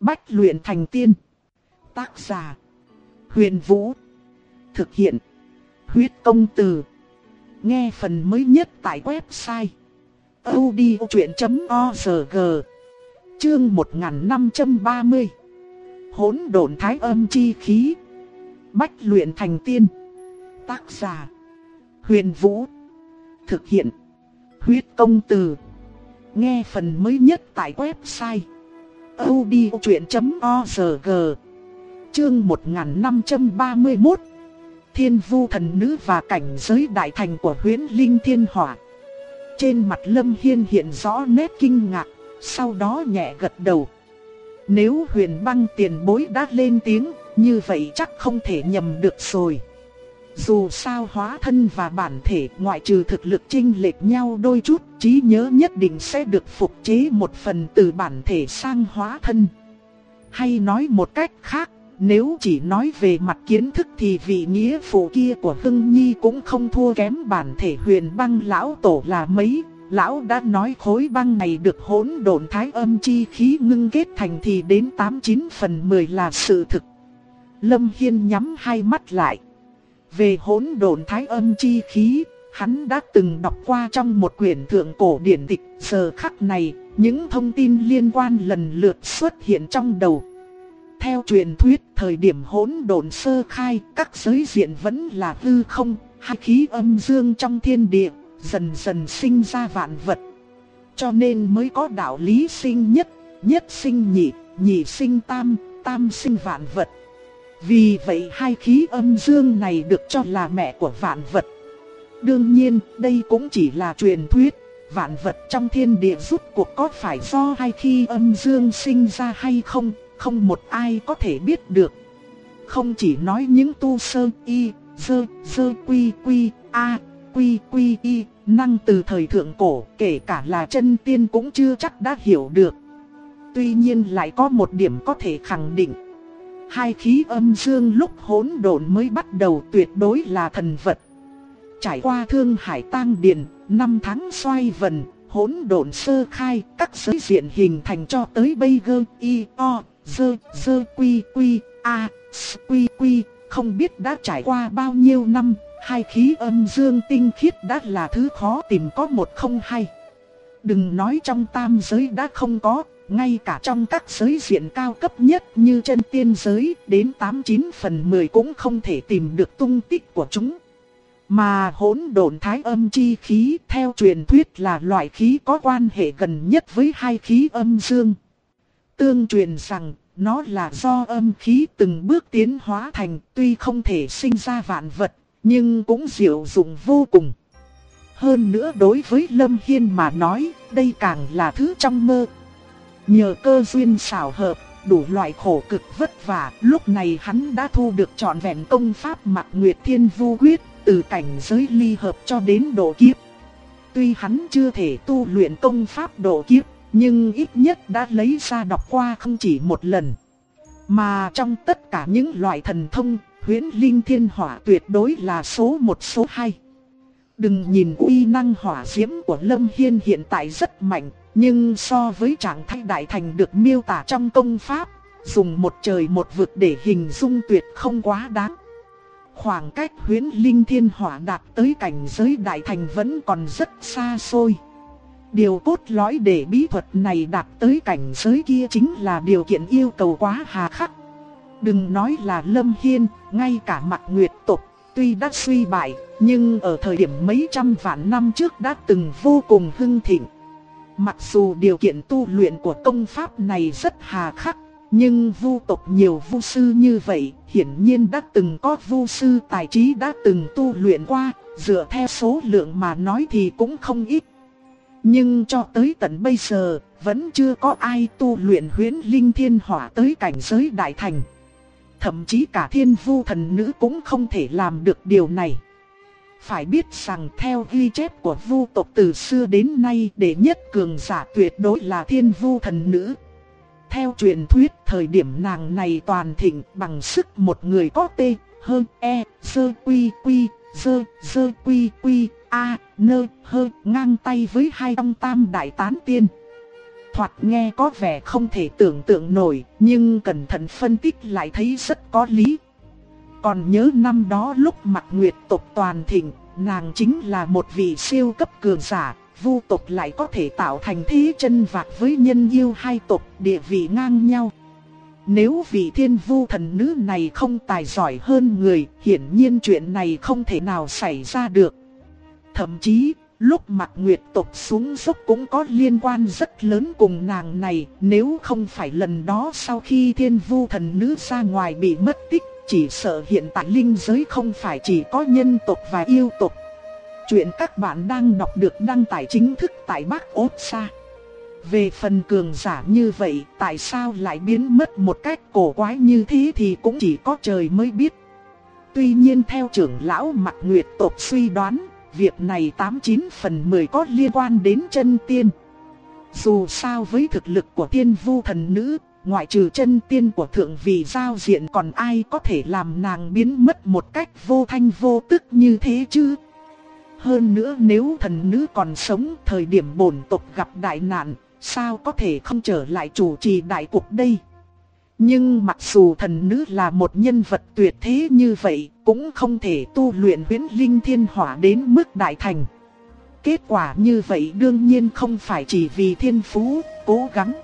Bách luyện thành tiên. Tác giả: Huyền Vũ. Thực hiện: Huyết Công Từ. Nghe phần mới nhất tại website audiochuyện.org. Chương 1530. Hỗn độn thái âm chi khí. Bách luyện thành tiên. Tác giả: Huyền Vũ. Thực hiện: Huyết Công Từ. Nghe phần mới nhất tại website audiochuyện.org. Chương 1531. Thiên Vu thần nữ và cảnh giới đại thành của Huyễn Linh Thiên Hỏa. Trên mặt Lâm Hiên hiện rõ nét kinh ngạc, sau đó nhẹ gật đầu. Nếu Huyền Băng tiền bối đã lên tiếng, như vậy chắc không thể nhầm được rồi. Dù sao hóa thân và bản thể ngoại trừ thực lực chênh lệch nhau đôi chút, trí nhớ nhất định sẽ được phục chế một phần từ bản thể sang hóa thân. Hay nói một cách khác, nếu chỉ nói về mặt kiến thức thì vị nghĩa phụ kia của Hưng Nhi cũng không thua kém bản thể Huyền Băng lão tổ là mấy. Lão đã nói khối băng này được hỗn độn thái âm chi khí ngưng kết thành thì đến 89/10 là sự thực. Lâm Hiên nhắm hai mắt lại. Về hỗn độn thái âm chi khí, hắn đã từng đọc qua trong một quyển thượng cổ điển tịch. Giờ khắc này, những thông tin liên quan lần lượt xuất hiện trong đầu. Theo truyền thuyết, thời điểm hỗn độn sơ khai, các giới diện vẫn là hư không, hai khí âm dương trong thiên địa, dần dần sinh ra vạn vật. Cho nên mới có đạo lý sinh nhất, nhất sinh nhị, nhị sinh tam, tam sinh vạn vật. Vì vậy hai khí âm dương này được cho là mẹ của vạn vật. Đương nhiên, đây cũng chỉ là truyền thuyết. Vạn vật trong thiên địa rốt cuộc có phải do hai khí âm dương sinh ra hay không, không một ai có thể biết được. Không chỉ nói những tu sơ y, dơ quy quy, a, quy quy y, năng từ thời thượng cổ, kể cả là chân tiên cũng chưa chắc đã hiểu được. Tuy nhiên lại có một điểm có thể khẳng định. Hai khí âm dương lúc hỗn độn mới bắt đầu tuyệt đối là thần vật. Trải qua thương hải tang điền, 5 tháng xoay vần, hỗn độn sơ khai, các giới diện hình thành cho tới bây giờ y, o, dơ quy quy, a, quy quy, không biết đã trải qua bao nhiêu năm. Hai khí âm dương tinh khiết đã là thứ khó tìm có một không hai. Đừng nói trong tam giới đã không có, ngay cả trong các giới diện cao cấp nhất như chân tiên giới, đến 89/10 cũng không thể tìm được tung tích của chúng. Mà hỗn độn thái âm chi khí theo truyền thuyết là loại khí có quan hệ gần nhất với hai khí âm dương. Tương truyền rằng nó là do âm khí từng bước tiến hóa thành, tuy không thể sinh ra vạn vật, nhưng cũng diệu dụng vô cùng. Hơn nữa đối với Lâm Hiên mà nói, đây càng là thứ trong mơ. Nhờ cơ duyên xảo hợp, đủ loại khổ cực vất vả, lúc này hắn đã thu được trọn vẹn công pháp Mạc Nguyệt Thiên Vu Quyết, từ cảnh giới ly hợp cho đến độ kiếp. Tuy hắn chưa thể tu luyện công pháp độ kiếp, nhưng ít nhất đã lấy ra đọc qua không chỉ một lần. Mà trong tất cả những loại thần thông, Huyễn Linh Thiên Hỏa tuyệt đối là số 1 số 2. Đừng nhìn uy năng hỏa diễm của Lâm Hiên hiện tại rất mạnh, nhưng so với trạng thái đại thành được miêu tả trong công pháp, dùng một trời một vực để hình dung tuyệt không quá đáng. Khoảng cách Huyễn Linh Thiên Hỏa đạt tới cảnh giới đại thành vẫn còn rất xa xôi. Điều cốt lõi để bí thuật này đạt tới cảnh giới kia chính là điều kiện yêu cầu quá hà khắc. Đừng nói là Lâm Hiên, ngay cả Mạc Nguyệt tộc, tuy đã suy bại, nhưng ở thời điểm mấy trăm vạn năm trước đã từng vô cùng hưng thịnh. Mặc dù điều kiện tu luyện của công pháp này rất hà khắc, nhưng vu tộc nhiều vu sư như vậy, hiển nhiên đã từng có vu sư tài trí đã từng tu luyện qua, dựa theo số lượng mà nói thì cũng không ít. Nhưng cho tới tận bây giờ, vẫn chưa có ai tu luyện Huyễn Linh Thiên Hỏa tới cảnh giới đại thành. Thậm chí cả Thiên Vu thần nữ cũng không thể làm được điều này. Phải biết rằng theo ghi chép của vu tộc từ xưa đến nay, đệ nhất cường giả tuyệt đối là Thiên Vu thần nữ. Theo truyền thuyết, thời điểm nàng này toàn thịnh bằng sức một người có tê, hơn e, sơ quy quy, sơ quy quy, a, nơ, hơ, ngang tay với hai trong tam đại tán tiên. Thoạt nghe có vẻ không thể tưởng tượng nổi, nhưng cẩn thận phân tích lại thấy rất có lý. Còn nhớ năm đó lúc Mạc Nguyệt tộc toàn thịnh, nàng chính là một vị siêu cấp cường giả, Vu tộc lại có thể tạo thành thế chân vạc với Nhân Yêu hai tộc, địa vị ngang nhau. Nếu vị Thiên Vu thần nữ này không tài giỏi hơn người, hiển nhiên chuyện này không thể nào xảy ra được. Thậm chí, lúc Mạc Nguyệt tộc xuống dốc cũng có liên quan rất lớn cùng nàng này, nếu không phải lần đó sau khi Thiên Vu thần nữ ra ngoài bị mất tích, chỉ sợ hiện tại linh giới không phải chỉ có nhân tộc và yêu tộc. Chuyện các bạn đang đọc được đăng tải chính thức tại Bác Ốt Sa. Về phần cường giả như vậy, tại sao lại biến mất một cách cổ quái như thế thì cũng chỉ có trời mới biết. Tuy nhiên theo trưởng lão Mạc Nguyệt tộc suy đoán, việc này 89 phần 10 có liên quan đến chân tiên. Dù sao với thực lực của Thiên Vu thần nữ, ngoại trừ chân tiên của thượng vị giao diện còn ai có thể làm nàng biến mất một cách vô thanh vô tức như thế chứ. Hơn nữa nếu thần nữ còn sống thời điểm bổn tộc gặp đại nạn, sao có thể không trở lại chủ trì đại cục đây. Nhưng mặc dù thần nữ là một nhân vật tuyệt thế như vậy, cũng không thể tu luyện Huyễn Linh Thiên Hỏa đến mức đại thành. Kết quả như vậy đương nhiên không phải chỉ vì thiên phú, cố gắng,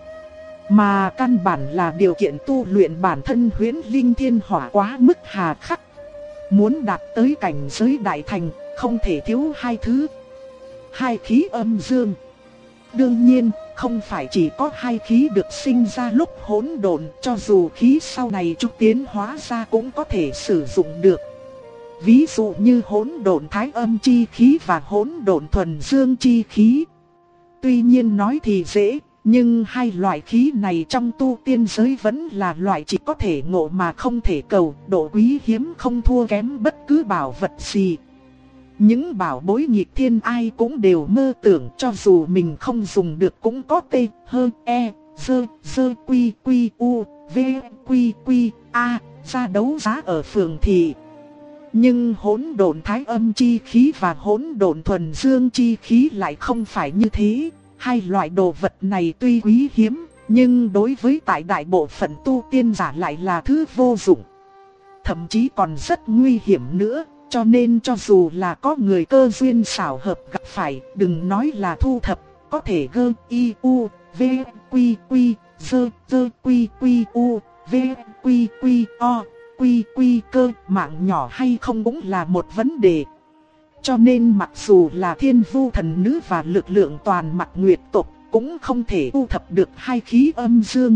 mà căn bản là điều kiện tu luyện bản thân Huyễn Linh Thiên Hỏa quá mức hà khắc. Muốn đạt tới cảnh giới đại thành, không thể thiếu hai thứ. Hai khí âm dương. Đương nhiên, không phải chỉ có hai khí được sinh ra lúc hỗn độn, cho dù khí sau này trúc tiến hóa ra cũng có thể sử dụng được. Ví dụ như hỗn độn thái âm chi khí và hỗn độn thuần dương chi khí. Tuy nhiên nói thì dễ, nhưng hai loại khí này trong tu tiên giới vẫn là loại chỉ có thể ngộ mà không thể cầu, độ quý hiếm không thua kém bất cứ bảo vật gì. Những bảo bối nghịch thiên ai cũng đều mơ tưởng, cho dù mình không dùng được cũng có T, H, E, D, Quy, Quy, U, V, Quy, Quy, A, ra đấu giá ở phường thị. Nhưng hỗn độn thái âm chi khí và hỗn độn thuần dương chi khí lại không phải như thế. Hai loại đồ vật này tuy quý hiếm, nhưng đối với tại đại bộ phận tu tiên giả lại là thứ vô dụng. Thậm chí còn rất nguy hiểm nữa, cho nên cho dù là có người cơ duyên xảo hợp gặp phải, đừng nói là thu thập, có thể gơ I U V Quy Quy Dơ Dơ Quy Quy U V Quy Quy O Quy Quy cơ, mạng nhỏ hay không cũng là một vấn đề. Cho nên mặc dù là Thiên Vu thần nữ và lực lượng toàn Mạc Nguyệt tộc cũng không thể thu thập được hai khí âm dương.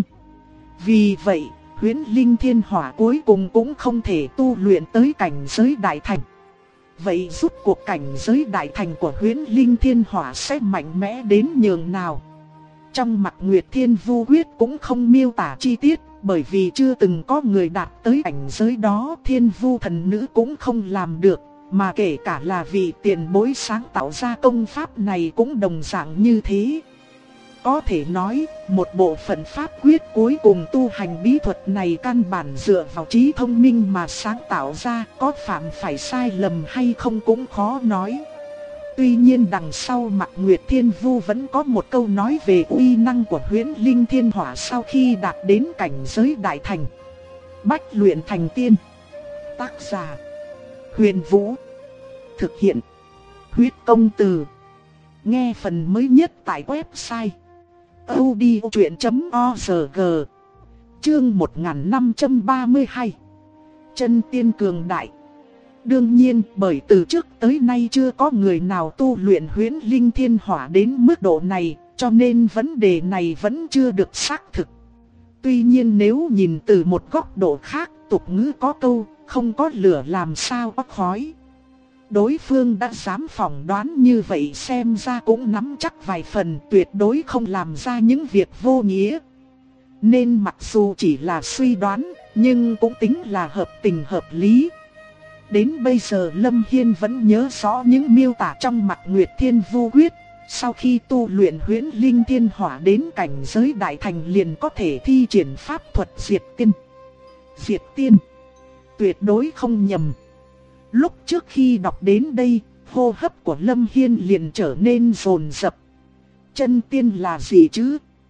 Vì vậy, Huyễn Linh Thiên Hỏa cuối cùng cũng không thể tu luyện tới cảnh giới đại thành. Vậy rốt cuộc cảnh giới đại thành của Huyễn Linh Thiên Hỏa sẽ mạnh mẽ đến nhường nào? Trong Mạc Nguyệt Thiên Vu Quyết cũng không miêu tả chi tiết, bởi vì chưa từng có người đạt tới cảnh giới đó, Thiên Vu thần nữ cũng không làm được. Mà kể cả là vị tiền bối sáng tạo ra công pháp này cũng đồng dạng như thế. Có thể nói, một bộ phận pháp quyết cuối cùng tu hành bí thuật này căn bản dựa vào trí thông minh mà sáng tạo ra, có phạm phải sai lầm hay không cũng khó nói. Tuy nhiên đằng sau Mạc Nguyệt Thiên Vu vẫn có một câu nói về uy năng của Huyễn Linh Thiên Hỏa sau khi đạt đến cảnh giới đại thành. Bách luyện thành tiên. Tác giả Huyền Vũ. Thực hiện Huyết Công Từ. Nghe phần mới nhất tại website audiochuyện.org. Chương 1532. Chân tiên cường đại. Đương nhiên, bởi từ trước tới nay chưa có người nào tu luyện Huyễn Linh Thiên Hỏa đến mức độ này, cho nên vấn đề này vẫn chưa được xác thực. Tuy nhiên nếu nhìn từ một góc độ khác, tục ngữ có câu, không có lửa làm sao có khói. Đối phương đã dám phỏng đoán như vậy xem ra cũng nắm chắc vài phần, tuyệt đối không làm ra những việc vô nghĩa. Nên mặc dù chỉ là suy đoán, nhưng cũng tính là hợp tình hợp lý. Đến bây giờ Lâm Hiên vẫn nhớ rõ những miêu tả trong Mạc Nguyệt Thiên Vu Quyết. Sau khi tu luyện Huyễn Linh Thiên Hỏa đến cảnh giới đại thành liền có thể thi triển pháp thuật diệt tiên. Diệt tiên, tuyệt đối không nhầm. Lúc trước khi đọc đến đây, hô hấp của Lâm Hiên liền trở nên dồn dập. Chân tiên là gì chứ?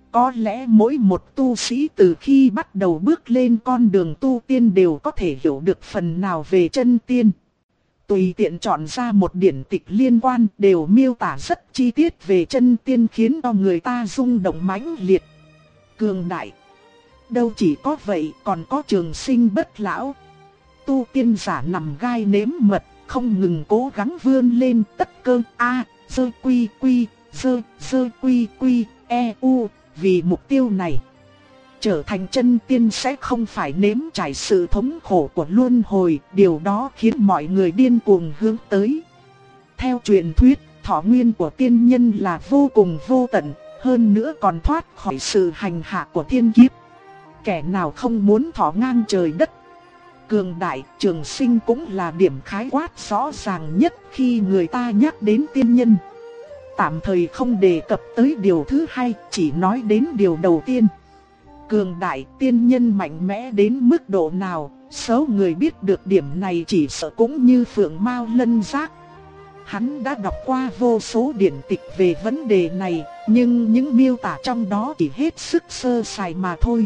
Có lẽ mỗi một tu sĩ từ khi bắt đầu bước lên con đường tu tiên đều có thể hiểu được phần nào về chân tiên. Tùy tiện chọn ra một điển tịch liên quan đều miêu tả rất chi tiết về chân tiên khiến cho người ta rung động mãnh liệt. Cường đại. Đâu chỉ có vậy còn có trường sinh bất lão. Tu tiên giả nằm gai nếm mật, không ngừng cố gắng vươn lên tất cơ dơ quy quy, dơ quy quy, u. Vì mục tiêu này, trở thành chân tiên sẽ không phải nếm trải sự thống khổ của luân hồi, điều đó khiến mọi người điên cuồng hướng tới. Theo truyền thuyết, thọ nguyên của tiên nhân là vô cùng vô tận, hơn nữa còn thoát khỏi sự hành hạ của thiên kiếp. Kẻ nào không muốn thọ ngang trời đất. Cường đại, trường sinh cũng là điểm khái quát rõ ràng nhất khi người ta nhắc đến tiên nhân. Tạm thời không đề cập tới điều thứ hai, chỉ nói đến điều đầu tiên. Cường đại, tiên nhân mạnh mẽ đến mức độ nào, số người biết được điểm này chỉ sợ cũng như phượng mao lân giác. Hắn đã đọc qua vô số điển tịch về vấn đề này, nhưng những miêu tả trong đó chỉ hết sức sơ sài mà thôi.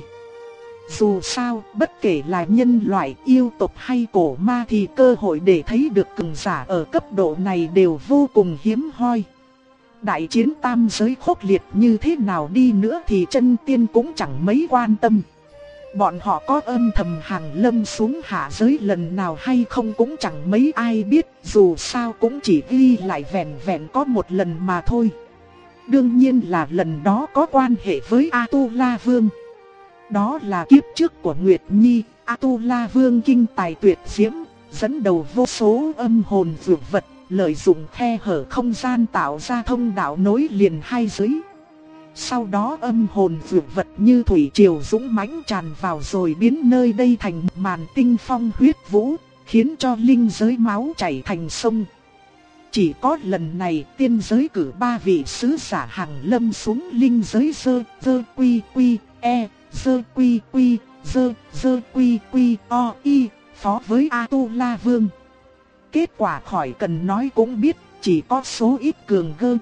Dù sao, bất kể là nhân loại, yêu tộc hay cổ ma thì cơ hội để thấy được cường giả ở cấp độ này đều vô cùng hiếm hoi. Đại chiến tam giới khốc liệt như thế nào đi nữa thì chân tiên cũng chẳng mấy quan tâm. Bọn họ có âm thầm hàng lâm xuống hạ giới lần nào hay không cũng chẳng mấy ai biết, dù sao cũng chỉ ghi lại vẹn vẹn có một lần mà thôi. Đương nhiên là lần đó có quan hệ với A-tu-la Vương. Đó là kiếp trước của Nguyệt Nhi, A-tu-la Vương kinh tài tuyệt diễm, dẫn đầu vô số âm hồn vượt vật, lợi dụng khe hở không gian tạo ra thông đạo nối liền hai giới. Sau đó âm hồn vượt vật như thủy triều dũng mãnh tràn vào rồi biến nơi đây thành màn tinh phong huyết vũ, khiến cho linh giới máu chảy thành sông. Chỉ có lần này tiên giới cử 3 vị sứ giả hàng lâm xuống linh giới dơ quy quy, dơ quy quy, dơ quy quy, phó với A-tu-la Vương. Kết quả khỏi cần nói cũng biết, chỉ có số ít cường gơ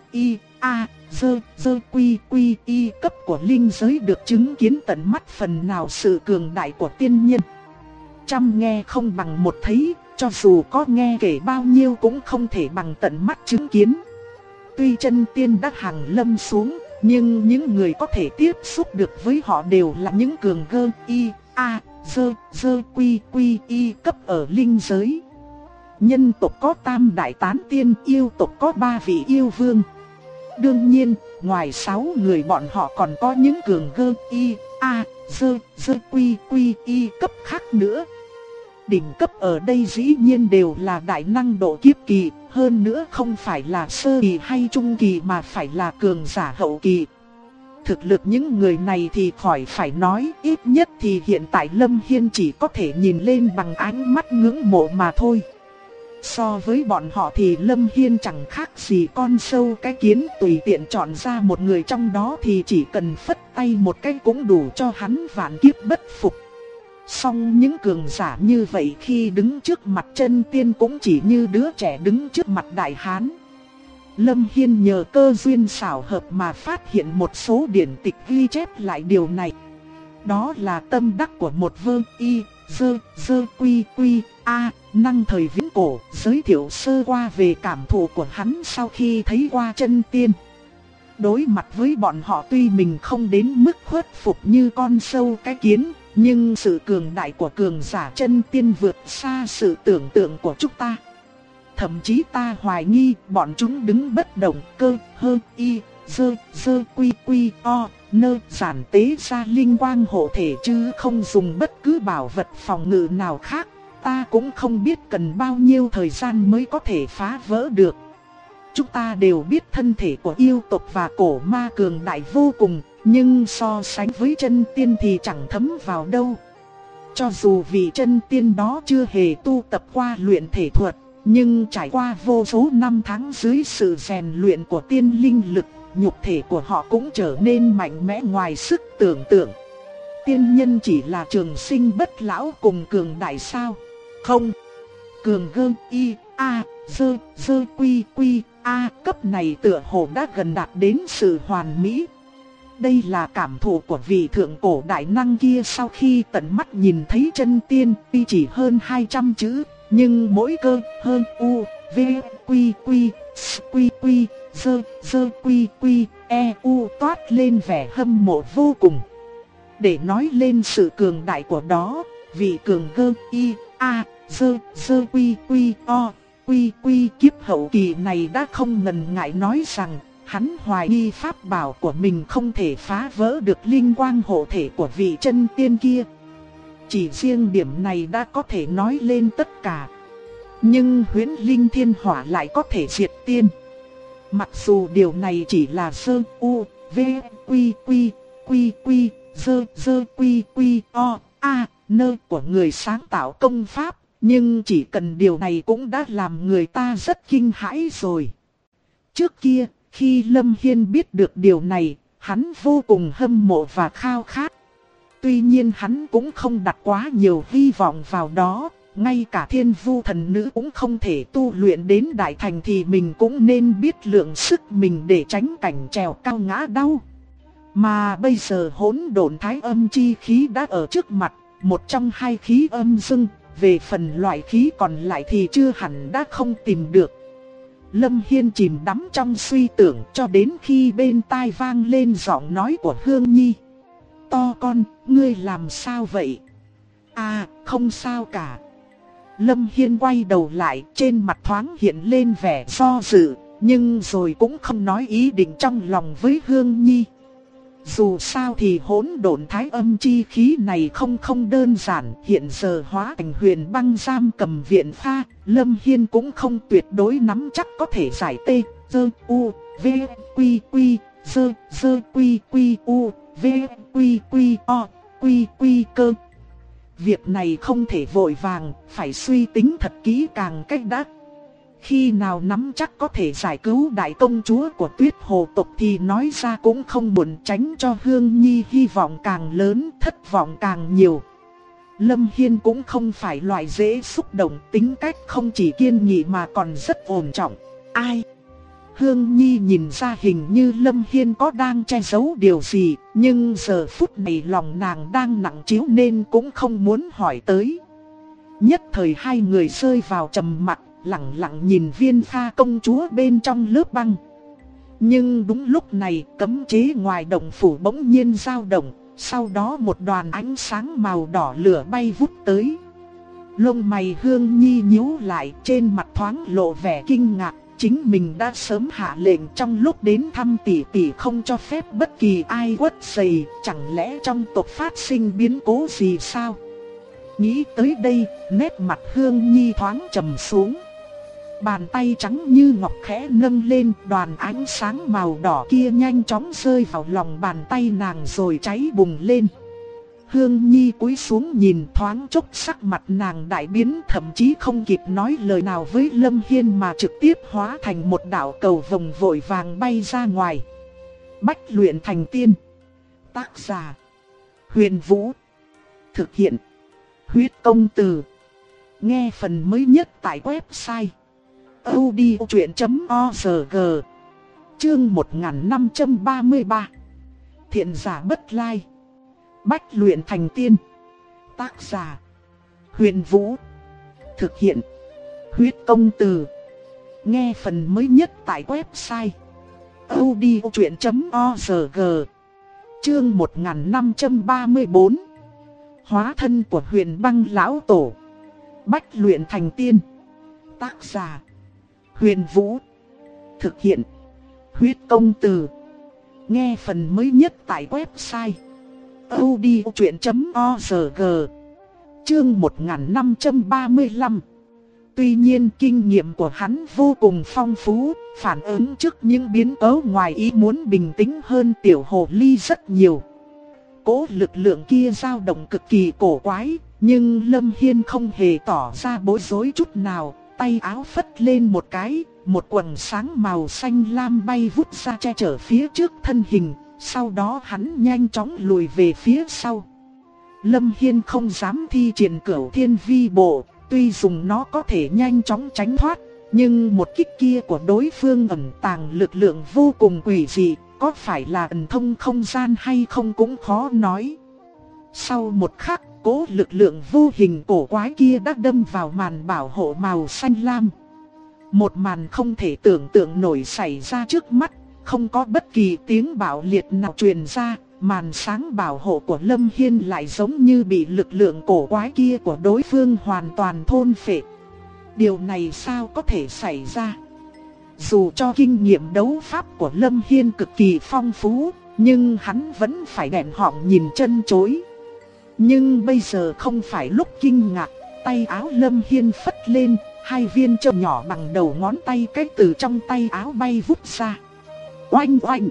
dơ quy quy y cấp của linh giới được chứng kiến tận mắt phần nào sự cường đại của tiên nhân. Trăm nghe không bằng một thấy, cho dù có nghe kể bao nhiêu cũng không thể bằng tận mắt chứng kiến. Tuy chân tiên đã hàng lâm xuống, nhưng những người có thể tiếp xúc được với họ đều là những cường gơ dơ quy quy y cấp ở linh giới. Nhân tộc có tam đại tán tiên, yêu tộc có 3 vị yêu vương. Đương nhiên, ngoài 6 người bọn họ còn có những cường gơ dơ quy quy y cấp khác nữa. Đỉnh cấp ở đây dĩ nhiên đều là đại năng độ kiếp kỳ, hơn nữa không phải là sơ kỳ hay trung kỳ mà phải là cường giả hậu kỳ. Thực lực những người này thì khỏi phải nói, ít nhất thì hiện tại Lâm Hiên chỉ có thể nhìn lên bằng ánh mắt ngưỡng mộ mà thôi. So với bọn họ thì Lâm Hiên chẳng khác gì con sâu cái kiến, tùy tiện chọn ra một người trong đó thì chỉ cần phất tay một cái cũng đủ cho hắn vạn kiếp bất phục. Song những cường giả như vậy khi đứng trước mặt chân tiên cũng chỉ như đứa trẻ đứng trước mặt đại hán. Lâm Hiên nhờ cơ duyên xảo hợp mà phát hiện một số điển tịch ghi chép lại điều này. Đó là tâm đắc của một vương dơ quy quy năng thời viễn cổ, giới thiệu sơ qua về cảm thụ của hắn sau khi thấy qua chân tiên. Đối mặt với bọn họ tuy mình không đến mức khuất phục như con sâu cái kiến, nhưng sự cường đại của cường giả chân tiên vượt xa sự tưởng tượng của chúng ta. Thậm chí ta hoài nghi bọn chúng đứng bất động dơ quy quy giản tế ra linh quang hộ thể chứ không dùng bất cứ bảo vật phòng ngự nào khác. Ta cũng không biết cần bao nhiêu thời gian mới có thể phá vỡ được. Chúng ta đều biết thân thể của yêu tộc và cổ ma cường đại vô cùng, nhưng so sánh với chân tiên thì chẳng thấm vào đâu. Cho dù vị chân tiên đó chưa hề tu tập qua luyện thể thuật, nhưng trải qua vô số năm tháng dưới sự rèn luyện của tiên linh lực, nhục thể của họ cũng trở nên mạnh mẽ ngoài sức tưởng tượng. Tiên nhân chỉ là trường sinh bất lão cùng cường đại sao? Không. Cường gơ dơ quy quy cấp này tựa hồ đã gần đạt đến sự hoàn mỹ. đây là cảm thụ của vị thượng cổ đại năng kia sau khi tận mắt nhìn thấy chân tiên, tuy chỉ hơn 200 chữ, nhưng mỗi cơ hơn u, v, quy quy, s quy quy, dơ quy quy, e u toát lên vẻ hâm mộ vô cùng. Để nói lên sự cường đại của đó, vị cường gơ y a dơ quy quy o quy quy kiếp hậu kỳ này đã không ngần ngại nói rằng hắn hoài nghi pháp bảo của mình không thể phá vỡ được linh quang hộ thể của vị chân tiên kia. Chỉ riêng điểm này đã có thể nói lên tất cả. Nhưng Huyễn Linh Thiên Hỏa lại có thể diệt tiên. Mặc dù điều này chỉ là sơ u, v, quy quy, quy quy, dơ quy quy o, a, nơ của người sáng tạo công pháp, nhưng chỉ cần điều này cũng đã làm người ta rất kinh hãi rồi. Trước kia, khi Lâm Hiên biết được điều này, hắn vô cùng hâm mộ và khao khát. Tuy nhiên hắn cũng không đặt quá nhiều hy vọng vào đó, ngay cả Thiên Vu thần nữ cũng không thể tu luyện đến đại thành thì mình cũng nên biết lượng sức mình để tránh cảnh trèo cao ngã đau. Mà bây giờ hỗn độn thái âm chi khí đã ở trước mặt, một trong hai khí âm dương, về phần loại khí còn lại thì chưa hẳn đã không tìm được. Lâm Hiên chìm đắm trong suy tưởng cho đến khi bên tai vang lên giọng nói của Hương Nhi. To con, ngươi làm sao vậy? À, không sao cả. Lâm Hiên quay đầu lại, trên mặt thoáng hiện lên vẻ do dự, nhưng rồi cũng không nói ý định trong lòng với Hương Nhi. Dù sao thì hỗn độn thái âm chi khí này không đơn giản, hiện giờ hóa thành huyền băng giam cầm viện pha, Lâm Hiên cũng không tuyệt đối nắm chắc có thể giải tê, dơ, u, v, quy quy, dơ quy quy, u, v, quy quy, o, quy quy cơ. Việc này không thể vội vàng, phải suy tính thật kỹ càng cách đã. Khi nào nắm chắc có thể giải cứu đại công chúa của Tuyết Hồ tộc thì nói ra cũng không buồn, tránh cho Hương Nhi hy vọng càng lớn, thất vọng càng nhiều. Lâm Hiên cũng không phải loại dễ xúc động, tính cách không chỉ kiên nghị mà còn rất ổn trọng. Ai? Hương Nhi nhìn ra hình như Lâm Hiên có đang che giấu điều gì, nhưng giờ phút này lòng nàng đang nặng trĩu nên cũng không muốn hỏi tới. Nhất thời hai người rơi vào trầm mặc, lặng lặng nhìn Viên Pha công chúa bên trong lớp băng. Nhưng đúng lúc này, cấm chế ngoài động phủ bỗng nhiên dao động, sau đó một đoàn ánh sáng màu đỏ lửa bay vút tới. Lông mày Hương Nhi nhíu lại, trên mặt thoáng lộ vẻ kinh ngạc, chính mình đã sớm hạ lệnh trong lúc đến thăm tỷ tỷ không cho phép bất kỳ ai quấy rầy, chẳng lẽ trong tộc phát sinh biến cố gì sao? Nghĩ tới đây, nét mặt Hương Nhi thoáng trầm xuống. Bàn tay trắng như ngọc khẽ nâng lên, đoàn ánh sáng màu đỏ kia nhanh chóng rơi vào lòng bàn tay nàng rồi cháy bùng lên. Hương Nhi cúi xuống nhìn, thoáng chốc sắc mặt nàng đại biến, thậm chí không kịp nói lời nào với Lâm Hiên mà trực tiếp hóa thành một đạo cầu vồng vội vàng bay ra ngoài. Bách luyện thành tiên. Tác giả: Huyền Vũ. Thực hiện: Huyết Công Từ. Nghe phần mới nhất tại website audiochuyện.org. Chương 1533. Thiện giả bất lai. Bách luyện thành tiên. Tác giả: Huyền Vũ. Thực hiện: Huyết Công Từ. Nghe phần mới nhất tại website audiochuyện.org. Chương 1534. Hóa thân của Huyền Băng lão tổ. Bách luyện thành tiên. Tác giả: Huyền Vũ. Thực hiện: Huyết Công Từ. Nghe phần mới nhất tại website audiochuyện.org. Chương 1535. Tuy nhiên kinh nghiệm của hắn vô cùng phong phú, phản ứng trước những biến cố ngoài ý muốn bình tĩnh hơn tiểu hồ ly rất nhiều. Cố lực lượng kia dao động cực kỳ cổ quái, nhưng Lâm Hiên không hề tỏ ra bối rối chút nào, tay áo phất lên một cái, một quầng sáng màu xanh lam bay vút ra che chở phía trước thân hình, sau đó hắn nhanh chóng lùi về phía sau. Lâm Hiên không dám thi triển Cửu Thiên Vi Bộ, tuy dùng nó có thể nhanh chóng tránh thoát, nhưng một kích kia của đối phương ẩn tàng lực lượng vô cùng quỷ dị, có phải là ẩn thông không gian hay không cũng khó nói. Sau một khắc, cỗ lực lượng vô hình cổ quái kia đã đâm vào màn bảo hộ màu xanh lam. Một màn không thể tưởng tượng nổi xảy ra trước mắt, không có bất kỳ tiếng bạo liệt nào truyền ra, màn sáng bảo hộ của Lâm Hiên lại giống như bị lực lượng cổ quái kia của đối phương hoàn toàn thôn phệ. Điều này sao có thể xảy ra? Dù cho kinh nghiệm đấu pháp của Lâm Hiên cực kỳ phong phú, nhưng hắn vẫn phải nghẹn họng nhìn chân chối. Nhưng bây giờ không phải lúc kinh ngạc, tay áo Lâm Hiên phất lên, hai viên châm nhỏ bằng đầu ngón tay cái từ trong tay áo bay vút ra. Oanh oanh!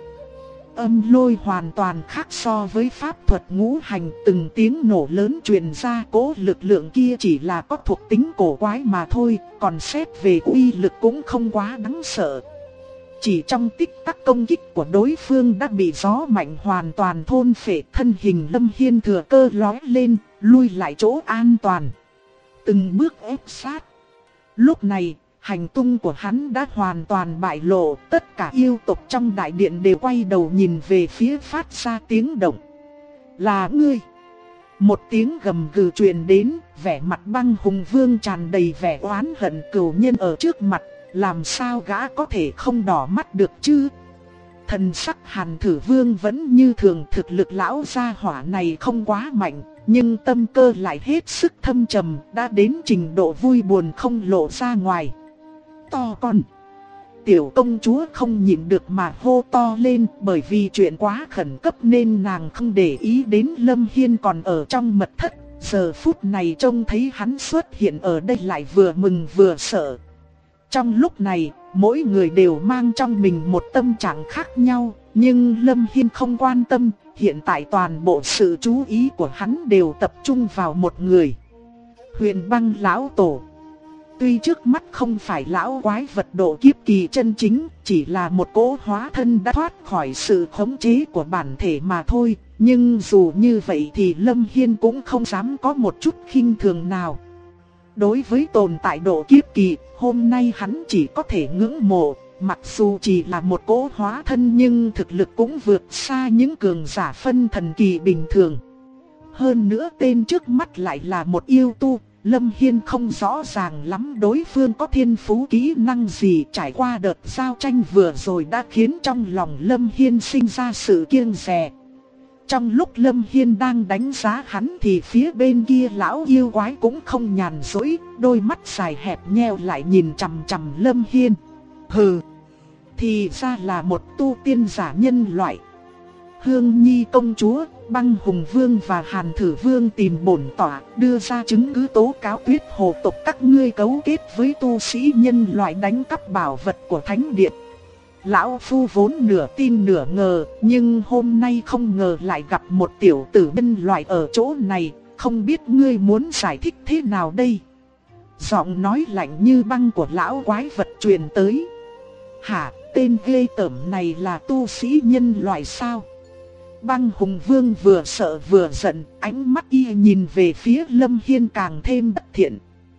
Âm lôi hoàn toàn khác so với pháp thuật ngũ hành, từng tiếng nổ lớn truyền ra. Cỗ lực lượng kia chỉ là có thuộc tính cổ quái mà thôi, còn xét về uy lực cũng không quá đáng sợ. Chỉ trong tích tắc công kích của đối phương đã bị gió mạnh hoàn toàn thôn phệ, thân hình Lâm Hiên thừa cơ lói lên, lui lại chỗ an toàn. Từng bước ép sát. Lúc này, hành tung của hắn đã hoàn toàn bại lộ, tất cả yêu tộc trong đại điện đều quay đầu nhìn về phía phát ra tiếng động. Là ngươi! Một tiếng gầm gừ truyền đến, vẻ mặt Băng Hùng Vương tràn đầy vẻ oán hận cừu nhân ở trước mặt, làm sao gã có thể không đỏ mắt được chứ? Thần sắc Hàn Thử Vương vẫn như thường, thực lực lão gia hỏa này không quá mạnh, nhưng tâm cơ lại hết sức thâm trầm, đã đến trình độ vui buồn không lộ ra ngoài. To con! Tiểu công chúa không nhịn được mà hô to lên, bởi vì chuyện quá khẩn cấp nên nàng không để ý đến Lâm Hiên còn ở trong mật thất. Giờ phút này trông thấy hắn xuất hiện ở đây lại vừa mừng vừa sợ. Trong lúc này, mỗi người đều mang trong mình một tâm trạng khác nhau, nhưng Lâm Hiên không quan tâm, hiện tại toàn bộ sự chú ý của hắn đều tập trung vào một người. Huyền Băng lão tổ. Tuy trước mắt không phải lão quái vật độ kiếp kỳ chân chính, chỉ là một cỗ hóa thân đã thoát khỏi sự khống chế của bản thể mà thôi, nhưng dù như vậy thì Lâm Hiên cũng không dám có một chút khinh thường nào. Đối với tồn tại độ kiếp kỳ, hôm nay hắn chỉ có thể ngưỡng mộ, mặc dù chỉ là một cỗ hóa thân nhưng thực lực cũng vượt xa những cường giả phân thần kỳ bình thường. Hơn nữa tên trước mắt lại là một yêu tu. Lâm Hiên không rõ ràng lắm đối phương có thiên phú kỹ năng gì, trải qua đợt giao tranh vừa rồi đã khiến trong lòng Lâm Hiên sinh ra sự kiêng dè. Trong lúc Lâm Hiên đang đánh giá hắn thì phía bên kia lão yêu quái cũng không nhàn rỗi, đôi mắt dài hẹp nheo lại nhìn chằm chằm Lâm Hiên. Hừ, thì ra là một tu tiên giả nhân loại. Hương Nhi công chúa, Băng Hùng Vương và Hàn Thử Vương tìm bổn tọa, đưa ra chứng cứ tố cáo Tuyết Hồ tộc các ngươi cấu kết với tu sĩ nhân loại đánh cắp bảo vật của Thánh Điện. Lão Phu vốn nửa tin nửa ngờ, nhưng hôm nay không ngờ lại gặp một tiểu tử nhân loại ở chỗ này, không biết ngươi muốn giải thích thế nào đây? Giọng nói lạnh như băng của lão quái vật truyền tới. Hả, tên ghê tởm này là tu sĩ nhân loại sao? Băng Hùng Vương vừa sợ vừa giận, ánh mắt y nhìn về phía Lâm Hiên càng thêm bất thiện.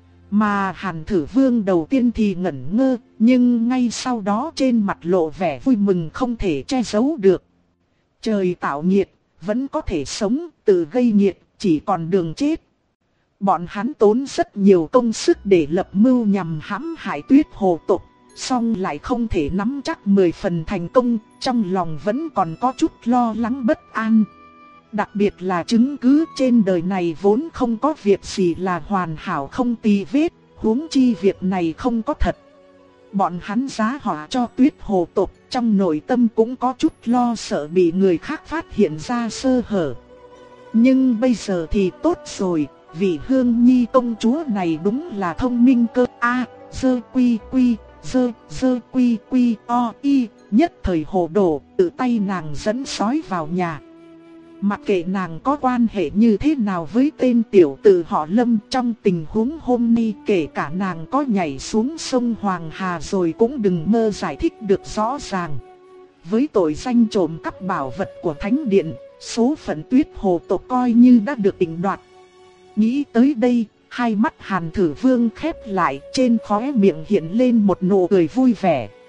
Mà Hàn Thử Vương đầu tiên thì ngẩn ngơ, nhưng ngay sau đó trên mặt lộ vẻ vui mừng không thể che giấu được. Trời tạo nghiệt, vẫn có thể sống, tự gây nghiệt, chỉ còn đường chết. Bọn hắn tốn rất nhiều công sức để lập mưu nhằm hãm hại Tuyết Hồ tộc, song lại không thể nắm chắc 10 phần thành công, trong lòng vẫn còn có chút lo lắng bất an. Đặc biệt là chứng cứ trên đời này vốn không có việc gì là hoàn hảo không tì vết, huống chi việc này không có thật. Bọn hắn giá họa cho Tuyết Hồ tộc, trong nội tâm cũng có chút lo sợ bị người khác phát hiện ra sơ hở. Nhưng bây giờ thì tốt rồi, vị Hương Nhi công chúa này đúng là thông minh cơ a. Dơ quy quy, dơ quy quy o y, nhất thời hồ đồ, tự tay nàng dẫn sói vào nhà. Mặc kệ nàng có quan hệ như thế nào với tên tiểu tử họ Lâm, trong tình huống hôm nay kể cả nàng có nhảy xuống sông Hoàng Hà rồi cũng đừng mơ giải thích được rõ ràng. Với tội danh trộm cắp bảo vật của Thánh Điện, số phận Tuyết Hồ tộc coi như đã được định đoạt. Nghĩ tới đây, hai mắt Hàn Thử Vương khép lại, trên khóe miệng hiện lên một nụ cười vui vẻ.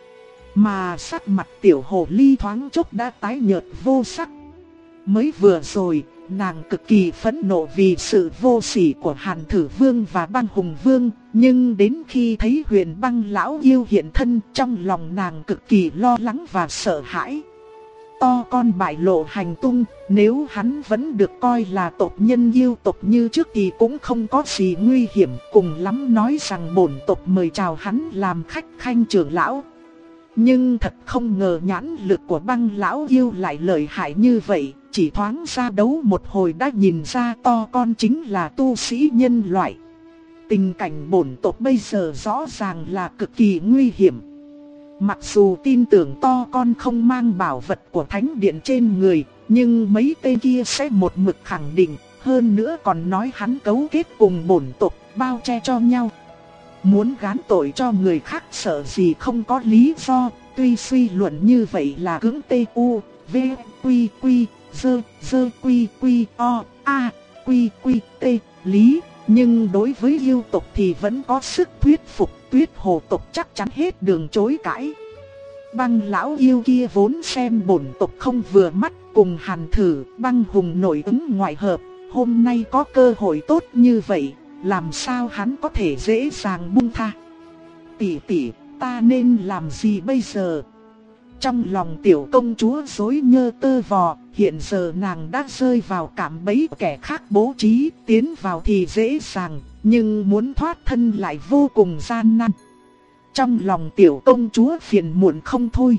Mà sắc mặt tiểu hồ ly thoáng chốc đã tái nhợt vô sắc. Mới vừa rồi, nàng cực kỳ phẫn nộ vì sự vô sỉ của Hàn Thử Vương và Băng Hùng Vương, nhưng đến khi thấy Huyền Băng lão yêu hiện thân, trong lòng nàng cực kỳ lo lắng và sợ hãi. To con bại lộ hành tung, nếu hắn vẫn được coi là tộc nhân yêu tộc như trước thì cũng không có gì nguy hiểm, cùng lắm nói rằng bổn tộc mời chào hắn làm khách khanh trưởng lão. Nhưng thật không ngờ nhãn lực của Băng lão yêu lại lợi hại như vậy, chỉ thoáng ra đấu một hồi đã nhìn ra to con chính là tu sĩ nhân loại. Tình cảnh bổn tộc bây giờ rõ ràng là cực kỳ nguy hiểm. Mặc dù tin tưởng to con không mang bảo vật của thánh điện trên người, nhưng mấy tên kia sẽ một mực khẳng định, hơn nữa còn nói hắn cấu kết cùng bổn tộc bao che cho nhau. Muốn gán tội cho người khác sợ gì không có lý do, tuy suy luận như vậy là cưỡng tu, v, quy quy, dơ quy quy o, a, quy quy t, lý, nhưng đối với yêu tộc thì vẫn có sức thuyết phục, Tuyết Hồ tộc chắc chắn hết đường chối cãi. Băng lão yêu kia vốn xem bổn tộc không vừa mắt, cùng Hàn Thử, Băng Hùng nội ứng ngoại hợp, hôm nay có cơ hội tốt như vậy, làm sao hắn có thể dễ dàng buông tha. Tỷ tỷ, ta nên làm gì bây giờ? Trong lòng tiểu công chúa rối nhơ tơ vò, hiện giờ nàng đã rơi vào cạm bẫy kẻ khác bố trí, tiến vào thì dễ dàng, nhưng muốn thoát thân lại vô cùng gian nan. Trong lòng tiểu công chúa phiền muộn không thôi.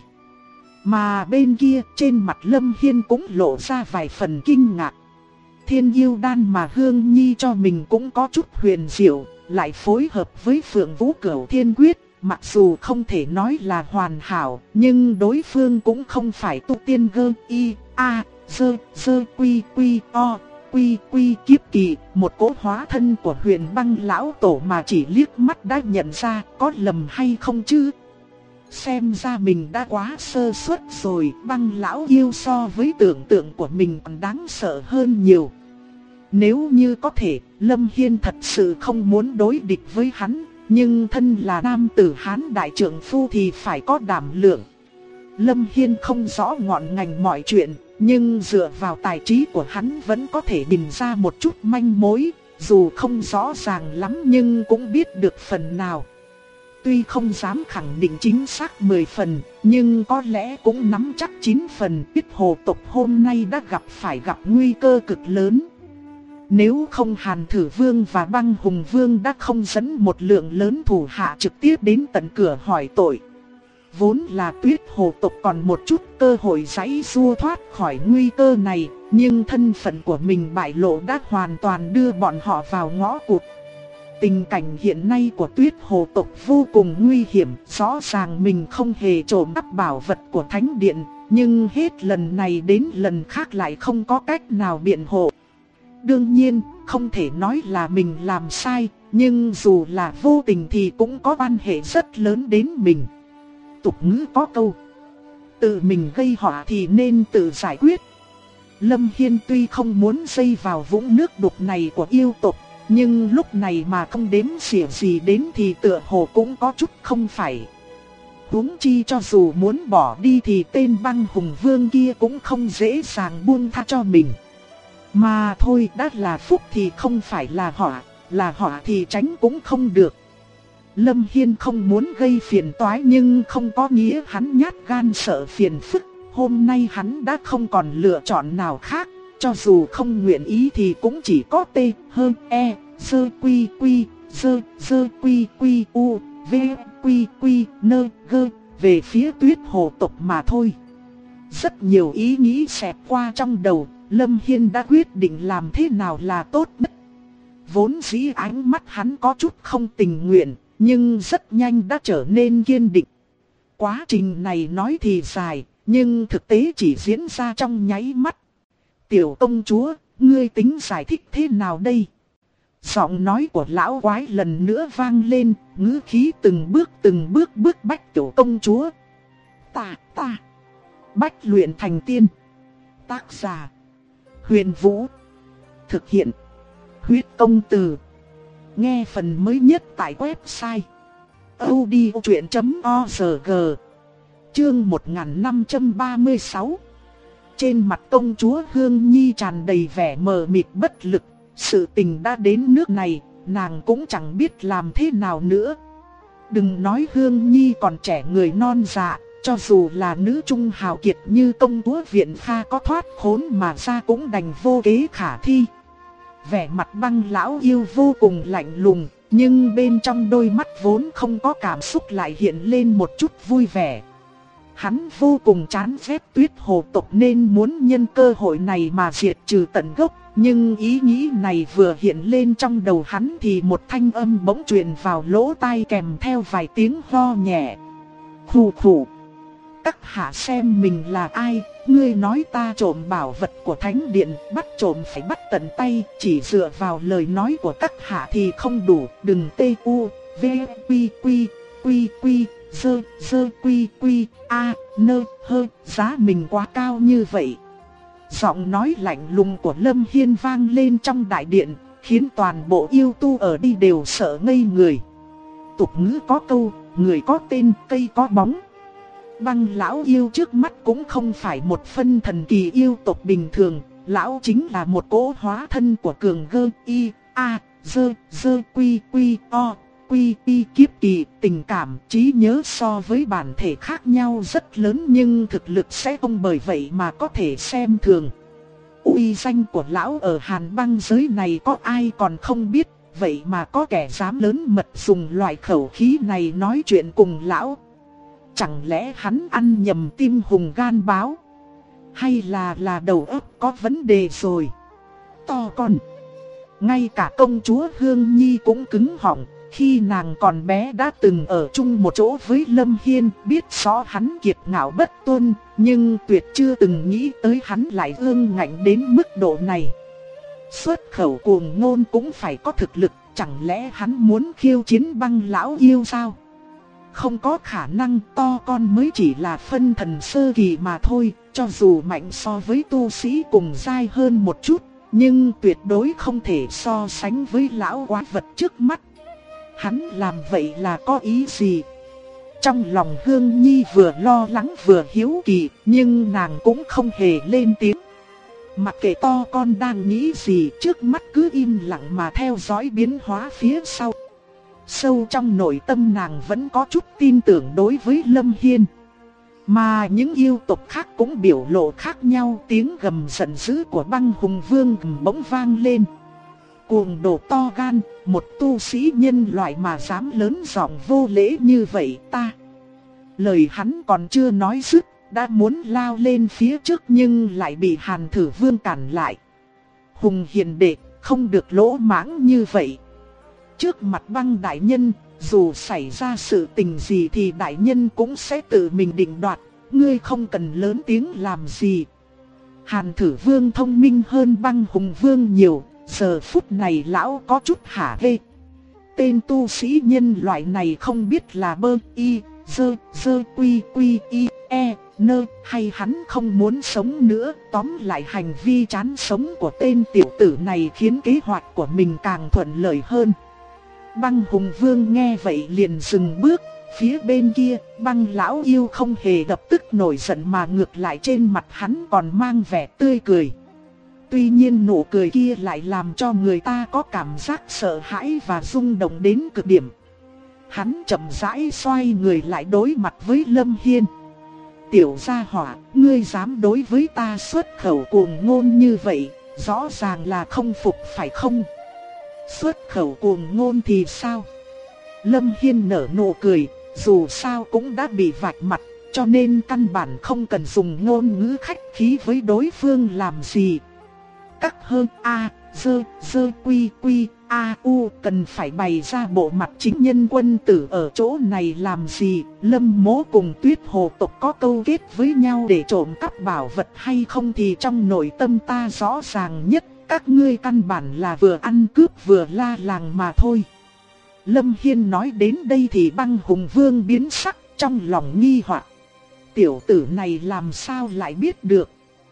Mà bên kia, trên mặt Lâm Hiên cũng lộ ra vài phần kinh ngạc. Thiên yêu đan mà Hương Nhi cho mình cũng có chút huyền diệu, lại phối hợp với Phượng Vũ Cửu Thiên Quyết. Mặc dù không thể nói là hoàn hảo, nhưng đối phương cũng không phải tu tiên gơ y, a, dơ quy quy o, quy quy kiếp kỳ, một cỗ hóa thân của Huyền Băng lão tổ mà chỉ liếc mắt đã nhận ra, có lầm hay không chứ? Xem ra mình đã quá sơ suất rồi, Băng lão yêu so với tưởng tượng của mình còn đáng sợ hơn nhiều. Nếu như có thể, Lâm Hiên thật sự không muốn đối địch với hắn. Nhưng thân là nam tử Hán đại trượng phu thì phải có đảm lượng. Lâm Hiên không rõ ngọn ngành mọi chuyện, nhưng dựa vào tài trí của hắn vẫn có thể nhìn ra một chút manh mối, dù không rõ ràng lắm nhưng cũng biết được phần nào. Tuy không dám khẳng định chính xác 10 phần, nhưng có lẽ cũng nắm chắc 9 phần. Tuyết Hồ tộc hôm nay đã gặp nguy cơ cực lớn. Nếu không Hàn Thử Vương và Băng Hùng Vương đã không dẫn một lượng lớn thủ hạ trực tiếp đến tận cửa hỏi tội. Vốn là Tuyết Hồ tộc còn một chút cơ hội giãy giụa thoát khỏi nguy cơ này, nhưng thân phận của mình bại lộ đã hoàn toàn đưa bọn họ vào ngõ cụt. Tình cảnh hiện nay của Tuyết Hồ tộc vô cùng nguy hiểm, rõ ràng mình không hề trộm cắp bảo vật của Thánh Điện, nhưng hết lần này đến lần khác lại không có cách nào biện hộ. Đương nhiên, không thể nói là mình làm sai, nhưng dù là vô tình thì cũng có quan hệ rất lớn đến mình. Tục ngữ có câu, tự mình gây họa thì nên tự giải quyết. Lâm Hiên tuy không muốn dây vào vũng nước đục này của yêu tộc, nhưng lúc này mà không đếm xỉa gì đến thì tựa hồ cũng có chút không phải. Huống chi cho dù muốn bỏ đi thì tên Băng Hùng Vương kia cũng không dễ dàng buông tha cho mình. Mà thôi, đã là phúc thì không phải là họa thì tránh cũng không được. Lâm Hiên không muốn gây phiền toái nhưng không có nghĩa hắn nhát gan sợ phiền phức. Hôm nay hắn đã không còn lựa chọn nào khác, cho dù không nguyện ý thì cũng chỉ có T, hơn E, dơ quy quy, dơ quy quy u, v quy quy nơ gơ, về phía Tuyết Hồ tộc mà thôi. Rất nhiều ý nghĩ xẹt qua trong đầu. Lâm Hiên đã quyết định làm thế nào là tốt nhất. Vốn dĩ ánh mắt hắn có chút không tình nguyện, nhưng rất nhanh đã trở nên kiên định. Quá trình này nói thì dài, nhưng thực tế chỉ diễn ra trong nháy mắt. Tiểu công chúa, ngươi tính giải thích thế nào đây? Giọng nói của lão quái lần nữa vang lên, ngữ khí từng bước bức bách tiểu công chúa. Ta. Bách luyện thành tiên. Tác giả Huyền Vũ. Thực hiện Huyết Công Từ. Nghe phần mới nhất tại website audiochuyen.org. Chương 1536. Trên mặt công chúa Hương Nhi tràn đầy vẻ mờ mịt bất lực. Sự tình đã đến nước này, nàng cũng chẳng biết làm thế nào nữa. Đừng nói Hương Nhi còn trẻ người non dạ, cho dù là nữ trung hào kiệt như công chúa Viện Pha có thoát khốn mà ra cũng đành vô kế khả thi. Vẻ mặt Băng lão yêu vô cùng lạnh lùng, nhưng bên trong đôi mắt vốn không có cảm xúc lại hiện lên một chút vui vẻ. Hắn vô cùng chán ghét Tuyết Hồ tộc nên muốn nhân cơ hội này mà diệt trừ tận gốc. Nhưng ý nghĩ này vừa hiện lên trong đầu hắn thì một thanh âm bỗng truyền vào lỗ tai kèm theo vài tiếng ho nhẹ. Khù khù. Các hạ xem mình là ai, ngươi nói ta trộm bảo vật của thánh điện, bắt trộm phải bắt tận tay, chỉ dựa vào lời nói của các hạ thì không đủ, đừng tê u, v, quy quy, quy quy, dơ quy quy, a, nơ, hơ, giá mình quá cao như vậy. Giọng nói lạnh lùng của Lâm Hiên vang lên trong đại điện, khiến toàn bộ yêu tu ở đây đều sợ ngây người. Tục ngữ có câu, người có tên, cây có bóng. Băng lão yêu trước mắt cũng không phải một phân thần kỳ yêu tộc bình thường, lão chính là một cỗ hóa thân của cường gơ y, a, dơ quy quy o, quy y kiếp kỳ. Tình cảm, trí nhớ so với bản thể khác nhau rất lớn nhưng thực lực sẽ không bởi vậy mà có thể xem thường. Uy danh của lão ở Hàn Băng giới này có ai còn không biết, vậy mà có kẻ dám lớn mật dùng loại khẩu khí này nói chuyện cùng lão. Chẳng lẽ hắn ăn nhầm tim hùng gan báo? Hay là đầu óc có vấn đề rồi? To con. Ngay cả công chúa Hương Nhi cũng cứng họng. Khi nàng còn bé đã từng ở chung một chỗ với Lâm Hiên, biết rõ hắn kiệt ngạo bất tuân, nhưng tuyệt chưa từng nghĩ tới hắn lại ương ngạnh đến mức độ này. Xuất khẩu cuồng ngôn cũng phải có thực lực, chẳng lẽ hắn muốn khiêu chiến Băng lão yêu sao? Không có khả năng, to con mới chỉ là phân thần sơ kỳ mà thôi, cho dù mạnh so với tu sĩ cùng giai hơn một chút, nhưng tuyệt đối không thể so sánh với lão quái vật trước mắt. Hắn làm vậy là có ý gì? Trong lòng Hương Nhi vừa lo lắng vừa hiếu kỳ, nhưng nàng cũng không hề lên tiếng. Mặc kệ to con đang nghĩ gì, trước mắt cứ im lặng mà theo dõi biến hóa phía sau. Sâu trong nội tâm nàng vẫn có chút tin tưởng đối với Lâm Hiên. Mà những yêu tộc khác cũng biểu lộ khác nhau. Tiếng gầm giận dữ của Băng Hùng Vương bỗng vang lên. Cuồng đồ to gan, một tu sĩ nhân loại mà dám lớn giọng vô lễ như vậy ta. Lời hắn còn chưa nói dứt, đã muốn lao lên phía trước nhưng lại bị Hàn Thử Vương cản lại. Hùng hiền đệ, không được lỗ mãng như vậy. Trước mặt Băng đại nhân, dù xảy ra sự tình gì thì đại nhân cũng sẽ tự mình định đoạt, ngươi không cần lớn tiếng làm gì. Hàn Thử Vương thông minh hơn Băng Hùng Vương nhiều, giờ phút này lão có chút hả hê. Tên tu sĩ nhân loại này không biết là bơ y, dơ quy quy y, e, nơ, hay hắn không muốn sống nữa. Tóm lại hành vi chán sống của tên tiểu tử này khiến kế hoạch của mình càng thuận lợi hơn. Băng Hùng Vương nghe vậy liền dừng bước. Phía bên kia, Băng lão yêu không hề lập tức nổi giận mà ngược lại trên mặt hắn còn mang vẻ tươi cười. Tuy nhiên nụ cười kia lại làm cho người ta có cảm giác sợ hãi và rung động đến cực điểm. Hắn chậm rãi xoay người lại đối mặt với Lâm Hiên. Tiểu gia hỏa, ngươi dám đối với ta xuất khẩu cuồng ngôn như vậy, rõ ràng là không phục phải không? Xuất khẩu cuồng ngôn thì sao? Lâm Hiên nở nụ cười, dù sao cũng đã bị vạch mặt, cho nên căn bản không cần dùng ngôn ngữ khách khí với đối phương làm gì. Các hơn a, dơ quy quy, a u cần phải bày ra bộ mặt chính nhân quân tử ở chỗ này làm gì? Lâm Mỗ cùng Tuyết Hồ tộc có câu kết với nhau để trộm cắp bảo vật hay không thì trong nội tâm ta rõ ràng nhất. Các ngươi căn bản là vừa ăn cướp vừa la làng mà thôi. Lâm Hiên nói đến đây thì Băng Hùng Vương biến sắc, trong lòng nghi hoặc. Tiểu tử này làm sao lại biết được?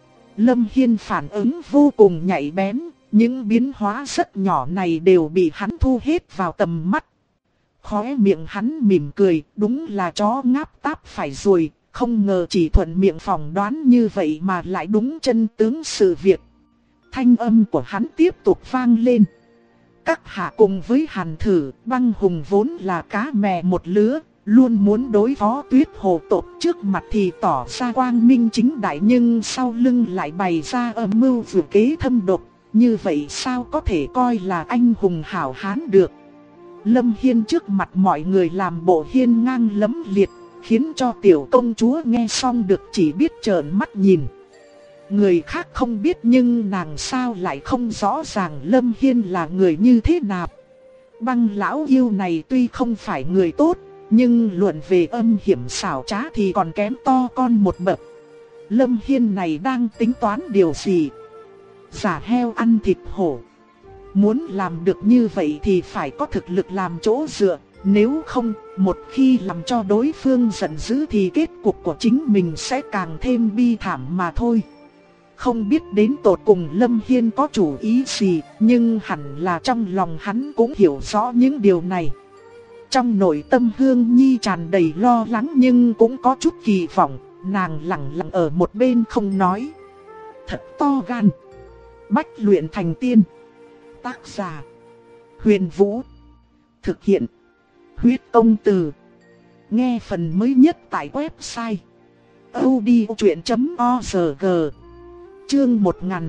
Lâm Hiên phản ứng vô cùng nhạy bén, những biến hóa rất nhỏ này đều bị hắn thu hết vào tầm mắt. Khóe miệng hắn mỉm cười, đúng là chó ngáp táp phải rồi, không ngờ chỉ thuận miệng phỏng đoán như vậy mà lại đúng chân tướng sự việc. Thanh âm của hắn tiếp tục vang lên. Các hạ cùng với Hàn Thử, Băng Hùng vốn là cá mè một lứa, luôn muốn đối phó Tuyết Hồ tộc, trước mặt thì tỏ ra quang minh chính đại nhưng sau lưng lại bày ra âm mưu vừa kế thâm độc, như vậy sao có thể coi là anh hùng hảo hán được. Lâm Hiên trước mặt mọi người làm bộ hiên ngang lẫm liệt, khiến cho tiểu công chúa nghe xong được chỉ biết trợn mắt nhìn. Người khác không biết nhưng nàng sao lại không rõ ràng Lâm Hiên là người như thế nào. Băng lão yêu này tuy không phải người tốt, nhưng luận về âm hiểm xảo trá thì còn kém to con một bậc. Lâm Hiên này đang tính toán điều gì? Giả heo ăn thịt hổ. Muốn làm được như vậy thì phải có thực lực làm chỗ dựa. Nếu không, một khi làm cho đối phương giận dữ thì kết cục của chính mình sẽ càng thêm bi thảm mà thôi. Không biết đến tột cùng Lâm Hiên có chủ ý gì, nhưng hẳn là trong lòng hắn cũng hiểu rõ những điều này. Trong nội tâm Hương Nhi tràn đầy lo lắng nhưng cũng có chút kỳ vọng, nàng lặng lặng ở một bên không nói. Thật to gan. Bách luyện thành tiên. Tác giả: Huyền Vũ. Thực hiện: Huyết Công Từ. Nghe phần mới nhất tại website audiochuyện.org. Chương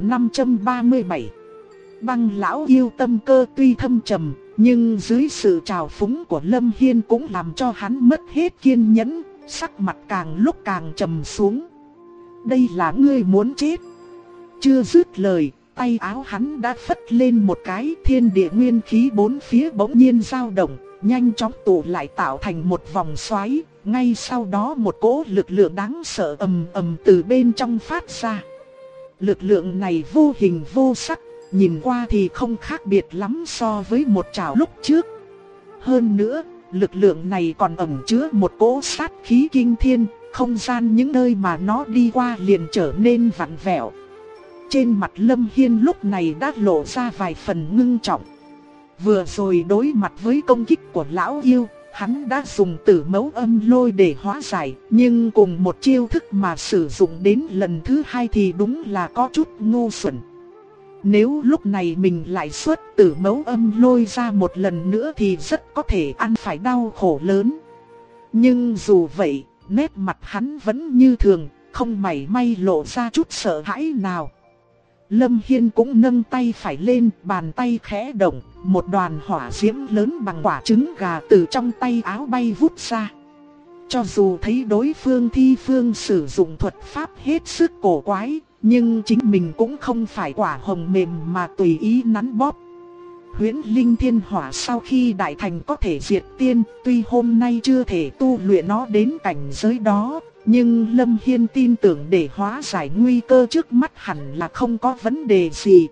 1537. Băng lão yêu tâm cơ tuy thâm trầm, nhưng dưới sự trào phúng của Lâm Hiên cũng làm cho hắn mất hết kiên nhẫn, sắc mặt càng lúc càng trầm xuống. Đây là ngươi muốn chết. Chưa dứt lời, tay áo hắn đã phất lên một cái, thiên địa nguyên khí bốn phía bỗng nhiên dao động, nhanh chóng tụ lại tạo thành một vòng xoáy. Ngay sau đó một cỗ lực lượng đáng sợ ầm ầm từ bên trong phát ra. Lực lượng này vô hình vô sắc, nhìn qua thì không khác biệt lắm so với một trảo lúc trước. Hơn nữa, lực lượng này còn ẩn chứa một cỗ sát khí kinh thiên, không gian những nơi mà nó đi qua liền trở nên vặn vẹo. Trên mặt Lâm Hiên lúc này đã lộ ra vài phần ngưng trọng. Vừa rồi đối mặt với công kích của lão yêu, hắn đã dùng Tử Mẫu Âm Lôi để hóa giải, nhưng cùng một chiêu thức mà sử dụng đến lần thứ hai thì đúng là có chút ngu xuẩn. Nếu lúc này mình lại xuất Tử Mẫu Âm Lôi ra một lần nữa thì rất có thể ăn phải đau khổ lớn. Nhưng dù vậy, nét mặt hắn vẫn như thường, không mảy may lộ ra chút sợ hãi nào. Lâm Hiên cũng nâng tay phải lên, bàn tay khẽ động, một đoàn hỏa diễm lớn bằng quả trứng gà từ trong tay áo bay vút ra. Cho dù thấy đối phương thi phương sử dụng thuật pháp hết sức cổ quái, nhưng chính mình cũng không phải quả hồng mềm mà tùy ý nắn bóp. Huyễn Linh Thiên Hỏa sau khi đại thành có thể diệt tiên, tuy hôm nay chưa thể tu luyện nó đến cảnh giới đó, nhưng Lâm Hiên tin tưởng để hóa giải nguy cơ trước mắt hẳn là không có vấn đề gì.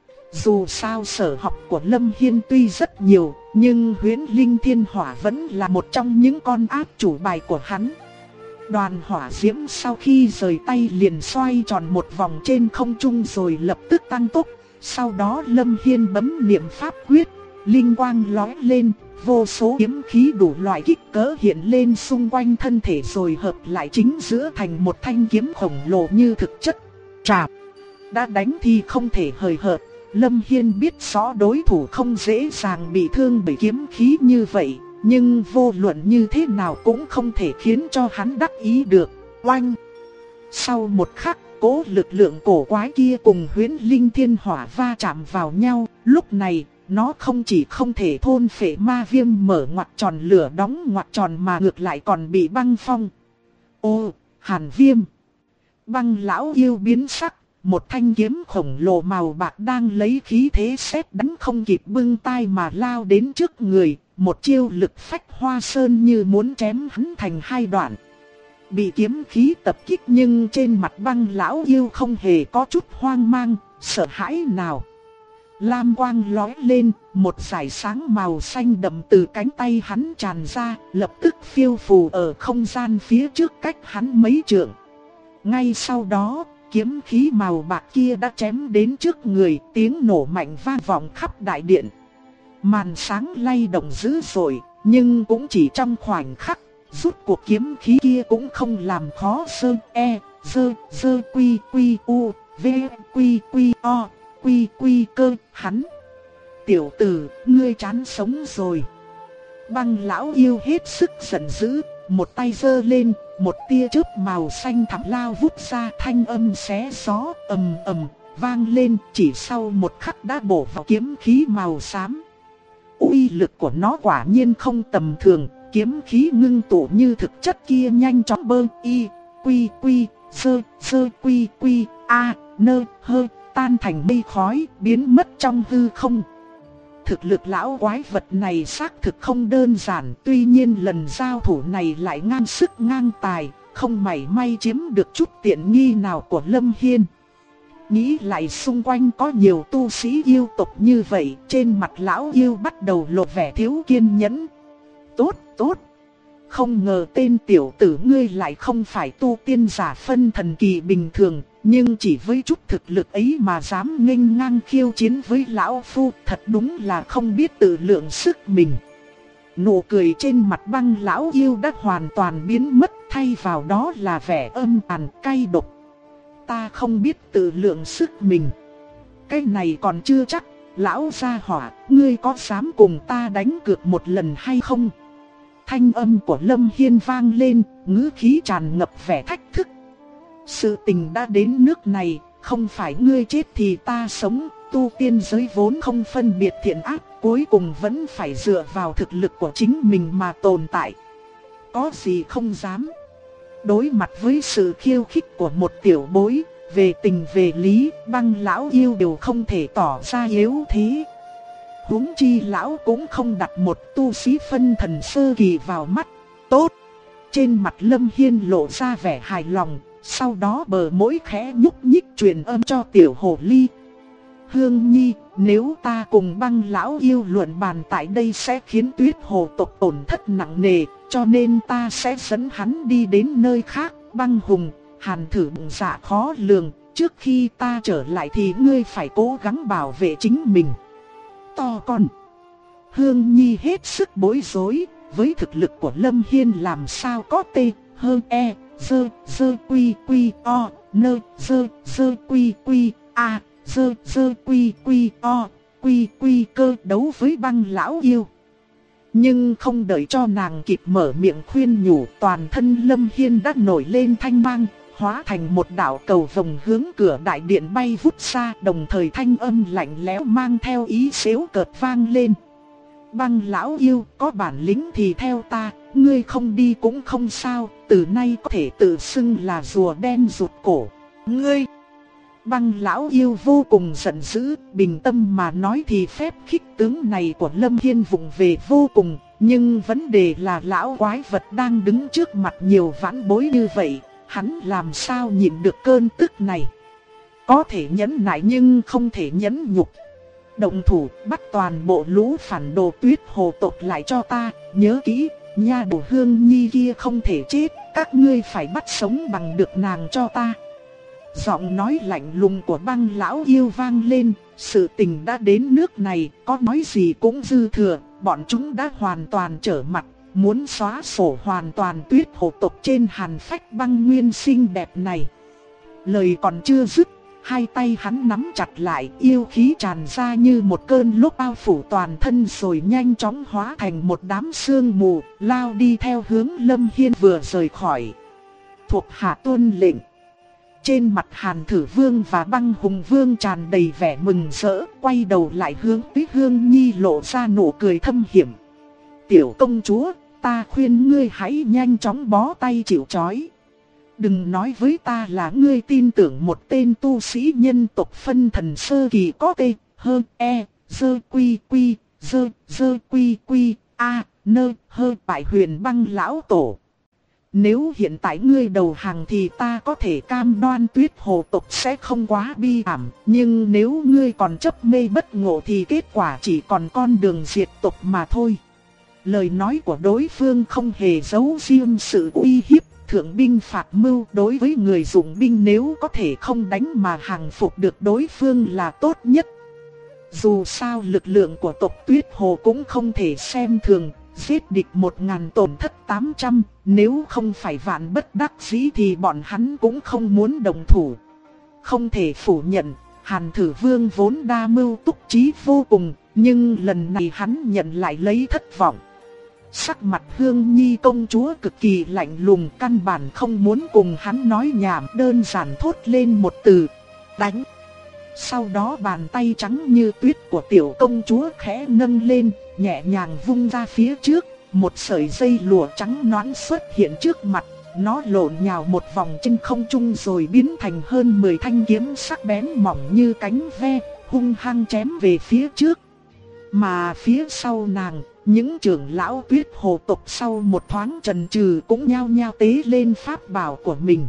Dù sao sở học của Lâm Hiên tuy rất nhiều, nhưng Huyễn Linh Thiên Hỏa vẫn là một trong những con ác chủ bài của hắn. Đoàn hỏa diễm sau khi rời tay liền xoay tròn một vòng trên không trung rồi lập tức tăng tốc. Sau đó Lâm Hiên bấm niệm pháp quyết, linh quang lóe lên, vô số kiếm khí đủ loại kích cỡ hiện lên xung quanh thân thể rồi hợp lại chính giữa thành một thanh kiếm khổng lồ như thực chất. Trảm, đã đánh thì không thể hời hợt. Lâm Hiên biết rõ đối thủ không dễ dàng bị thương bởi kiếm khí như vậy, nhưng vô luận như thế nào cũng không thể khiến cho hắn đắc ý được. Oanh! Sau một khắc, cỗ lực lượng cổ quái kia cùng Huyễn Linh Thiên Hỏa va chạm vào nhau. Lúc này, nó không chỉ không thể thôn phệ ma viêm mở ngoặc tròn lửa đóng ngoặc tròn mà ngược lại còn bị băng phong. Ô, Hàn Viêm! Băng lão yêu biến sắc. Một thanh kiếm khổng lồ màu bạc đang lấy khí thế sét đánh không kịp bưng tay mà lao đến trước người. Một chiêu lực phách hoa sơn như muốn chém hắn thành hai đoạn. Bị kiếm khí tập kích nhưng trên mặt băng lão yêu không hề có chút hoang mang, sợ hãi nào. Lam quang lóe lên, một dải sáng màu xanh đậm từ cánh tay hắn tràn ra, lập tức phiêu phù ở không gian phía trước cách hắn mấy trượng. Ngay sau đó, kiếm khí màu bạc kia đã chém đến trước người, tiếng nổ mạnh vang vọng khắp đại điện. Màn sáng lay động dữ dội, nhưng cũng chỉ trong khoảnh khắc, rút cuộc kiếm khí kia cũng không làm khó quy quy u, v quy quy o, quy quy cơ hắn. Tiểu tử, ngươi chán sống rồi. Băng lão yêu hết sức giận dữ, một tay giơ lên, một tia chớp màu xanh thẳm lao vút ra, thanh âm xé gió ầm ầm vang lên, chỉ sau một khắc đã bổ vào kiếm khí màu xám. Uy lực của nó quả nhiên không tầm thường, kiếm khí ngưng tụ như thực chất kia nhanh chóng bơ y, quy quy, sơ quy quy, a, nơ, hơ, tan thành mây khói, biến mất trong hư không. Thực lực lão quái vật này xác thực không đơn giản, tuy nhiên lần giao thủ này lại ngang sức ngang tài, không mảy may chiếm được chút tiện nghi nào của Lâm Hiên. Nghĩ lại xung quanh có nhiều tu sĩ yêu tộc như vậy, trên mặt lão yêu bắt đầu lộ vẻ thiếu kiên nhẫn. Tốt, không ngờ tên tiểu tử ngươi lại không phải tu tiên giả phân thần kỳ bình thường, nhưng chỉ với chút thực lực ấy mà dám nghênh ngang khiêu chiến với lão phu, thật đúng là không biết tự lượng sức mình. Nụ cười trên mặt băng lão yêu đã hoàn toàn biến mất, thay vào đó là vẻ âm tàn cay độc. Ta không biết tự lượng sức mình. Cái này còn chưa chắc, lão gia hỏa, ngươi có dám cùng ta đánh cược một lần hay không? Thanh âm của Lâm Hiên vang lên, ngữ khí tràn ngập vẻ thách thức. Sự tình đã đến nước này, không phải ngươi chết thì ta sống, tu tiên giới vốn không phân biệt thiện ác, cuối cùng vẫn phải dựa vào thực lực của chính mình mà tồn tại. Có gì không dám. Đối mặt với sự khiêu khích của một tiểu bối, về tình về lý, băng lão yêu đều không thể tỏ ra yếu thế. Huống chi lão cũng không đặt một tu sĩ phân thần sơ kỳ vào mắt. Tốt. Trên mặt Lâm Hiên lộ ra vẻ hài lòng, sau đó bờ môi khẽ nhúc nhích truyền âm cho tiểu hồ ly. Hương Nhi, nếu ta cùng băng lão yêu luận bàn tại đây sẽ khiến Tuyết Hồ tộc tổn thất nặng nề, cho nên ta sẽ dẫn hắn đi đến nơi khác. Băng Hùng, Hàn Thử bụng dạ khó lường, trước khi ta trở lại thì ngươi phải cố gắng bảo vệ chính mình. To con. Hương Nhi hết sức bối rối, với thực lực của Lâm Hiên làm sao có tê, hơn e, dơ quy quy o, nơ, dơ quy quy a, dơ quy quy o, quy quy cơ đấu với băng lão yêu. Nhưng không đợi cho nàng kịp mở miệng khuyên nhủ, toàn thân Lâm Hiên đã nổi lên thanh mang, hóa thành một đạo cầu vồng hướng cửa đại điện bay vút xa, đồng thời thanh âm lạnh lẽo mang theo ý xéo cợt vang lên. Băng lão yêu, có bản lĩnh thì theo ta, ngươi không đi cũng không sao, từ nay có thể tự xưng là rùa đen rụt cổ. Ngươi! Băng lão yêu vô cùng giận dữ, bình tâm mà nói thì phép khích tướng này của Lâm Hiên vụng về vô cùng, nhưng vấn đề là lão quái vật đang đứng trước mặt nhiều vãn bối như vậy, hắn làm sao nhịn được cơn tức này. Có thể nhẫn nại nhưng không thể nhẫn nhục. Động thủ bắt toàn bộ lũ phản đồ Tuyết Hồ tộc lại cho ta, nhớ kỹ, nha đầu Hương Nhi kia không thể chết, các ngươi phải bắt sống bằng được nàng cho ta. Giọng nói lạnh lùng của băng lão yêu vang lên, sự tình đã đến nước này, có nói gì cũng dư thừa, bọn chúng đã hoàn toàn trở mặt, muốn xóa sổ hoàn toàn Tuyết Hồ tộc trên hàn phách băng nguyên xinh đẹp này. Lời còn chưa dứt, hai tay hắn nắm chặt lại, yêu khí tràn ra như một cơn lốc bao phủ toàn thân rồi nhanh chóng hóa thành một đám sương mù, lao đi theo hướng Lâm Hiên vừa rời khỏi. Thuộc hạ tuân lệnh. Trên mặt Hàn Thử Vương và Băng Hùng Vương tràn đầy vẻ mừng rỡ, quay đầu lại hướng Tuyết Hương Nhi lộ ra nụ cười thâm hiểm. Tiểu công chúa, ta khuyên ngươi hãy nhanh chóng bó tay chịu trói. Đừng nói với ta là ngươi tin tưởng một tên tu sĩ nhân tộc phân thần sơ kỳ có tê, hơn e, dơ quy quy, dơ quy quy, a, nơ, hơ bại huyền băng lão tổ. Nếu hiện tại ngươi đầu hàng thì ta có thể cam đoan Tuyết Hồ tộc sẽ không quá bi thảm, nhưng nếu ngươi còn chấp mê bất ngộ thì kết quả chỉ còn con đường diệt tộc mà thôi. Lời nói của đối phương không hề giấu riêng sự uy hiếp. Thượng binh phạt mưu, đối với người dụng binh nếu có thể không đánh mà hàng phục được đối phương là tốt nhất. Dù sao lực lượng của tộc Tuyết Hồ cũng không thể xem thường, giết địch 1000 tổn thất 800, nếu không phải vạn bất đắc dĩ thì bọn hắn cũng không muốn đồng thủ. Không thể phủ nhận, Hàn Thử Vương vốn đa mưu túc trí vô cùng, nhưng lần này hắn nhận lại lấy thất vọng. Sắc mặt Hương Nhi công chúa cực kỳ lạnh lùng, căn bản không muốn cùng hắn nói nhảm, đơn giản thốt lên một từ: đánh. Sau đó bàn tay trắng như tuyết của tiểu công chúa khẽ nâng lên, nhẹ nhàng vung ra phía trước, một sợi dây lụa trắng nõn xuất hiện trước mặt. Nó lộn nhào một vòng trên không trung rồi biến thành hơn 10 thanh kiếm sắc bén mỏng như cánh ve, hung hăng chém về phía trước. Mà phía sau nàng, những trưởng lão Tuyết Hồ tộc sau một thoáng chần chừ cũng nhao nhao tế lên pháp bảo của mình.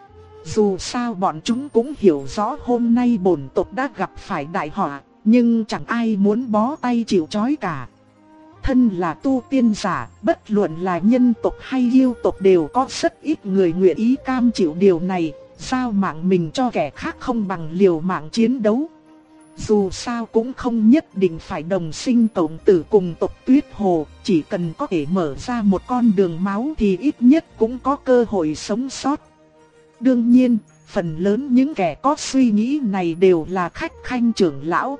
Dù sao bọn chúng cũng hiểu rõ hôm nay bổn tộc đã gặp phải đại họa, nhưng chẳng ai muốn bó tay chịu trói cả. Thân là tu tiên giả, bất luận là nhân tộc hay yêu tộc đều có rất ít người nguyện ý cam chịu điều này, giao mạng mình cho kẻ khác không bằng liều mạng chiến đấu. Dù sao cũng không nhất định phải đồng sinh cộng tử cùng tộc Tuyết Hồ, chỉ cần có thể mở ra một con đường máu thì ít nhất cũng có cơ hội sống sót. Đương nhiên, phần lớn những kẻ có suy nghĩ này đều là khách khanh trưởng lão.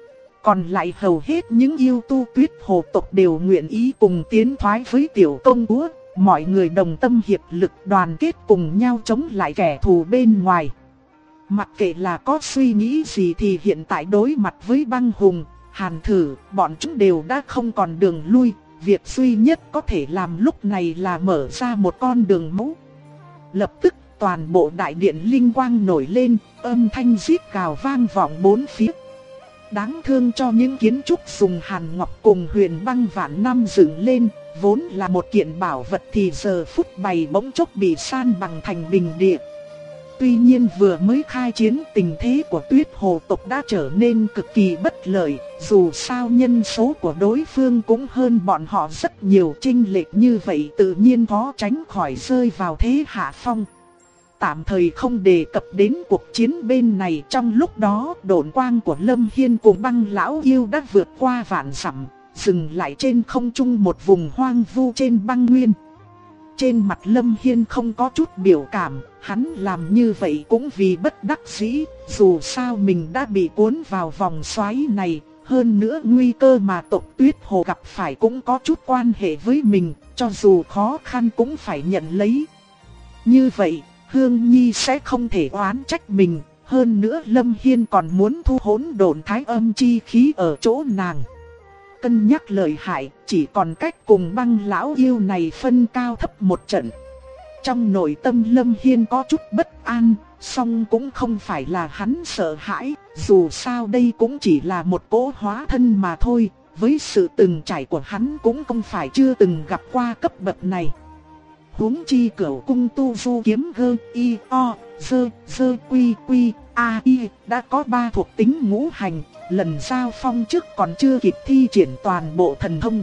Còn lại hầu hết những yêu tu Tuyết Hồ tộc đều nguyện ý cùng tiến thoái với tiểu công chúa, mọi người đồng tâm hiệp lực đoàn kết cùng nhau chống lại kẻ thù bên ngoài. Mặc kệ là có suy nghĩ gì thì hiện tại đối mặt với Băng Hùng, Hàn Thử, bọn chúng đều đã không còn đường lui, việc duy nhất có thể làm lúc này là mở ra một con đường máu. Lập tức toàn bộ đại điện linh quang nổi lên, âm thanh rít gào vang vọng bốn phía. Đáng thương cho những kiến trúc dùng hàn ngọc cùng huyền băng vạn năm dựng lên, vốn là một kiện bảo vật thì giờ phút bày bỗng chốc bị san bằng thành bình địa. Tuy nhiên vừa mới khai chiến, tình thế của Tuyết Hồ tộc đã trở nên cực kỳ bất lợi, dù sao nhân số của đối phương cũng hơn bọn họ rất nhiều, chênh lệch như vậy tự nhiên khó tránh khỏi rơi vào thế hạ phong. Tạm thời không đề cập đến cuộc chiến bên này, trong lúc đó độn quang của Lâm Hiên cùng Băng lão yêu đã vượt qua vạn dặm, dừng lại trên không trung một vùng hoang vu trên băng nguyên. Trên mặt Lâm Hiên không có chút biểu cảm, hắn làm như vậy cũng vì bất đắc dĩ, dù sao mình đã bị cuốn vào vòng xoáy này, hơn nữa nguy cơ mà tộc Tuyết Hồ gặp phải cũng có chút quan hệ với mình, cho dù khó khăn cũng phải nhận lấy. Như vậy, Hương Nhi sẽ không thể oán trách mình, hơn nữa Lâm Hiên còn muốn thu hỗn độn thái âm chi khí ở chỗ nàng. Cân nhắc lợi hại, chỉ còn cách cùng Băng lão yêu này phân cao thấp một trận. Trong nội tâm Lâm Hiên có chút bất an, song cũng không phải là hắn sợ hãi, dù sao đây cũng chỉ là một cỗ hóa thân mà thôi, với sự từng trải của hắn cũng không phải chưa từng gặp qua cấp bậc này. Huống chi Cửu cung tu du kiếm gơ y o dơ dơ quy quy a y đã có 3 thuộc tính ngũ hành, lần giao phong trước còn chưa kịp thi triển toàn bộ thần thông.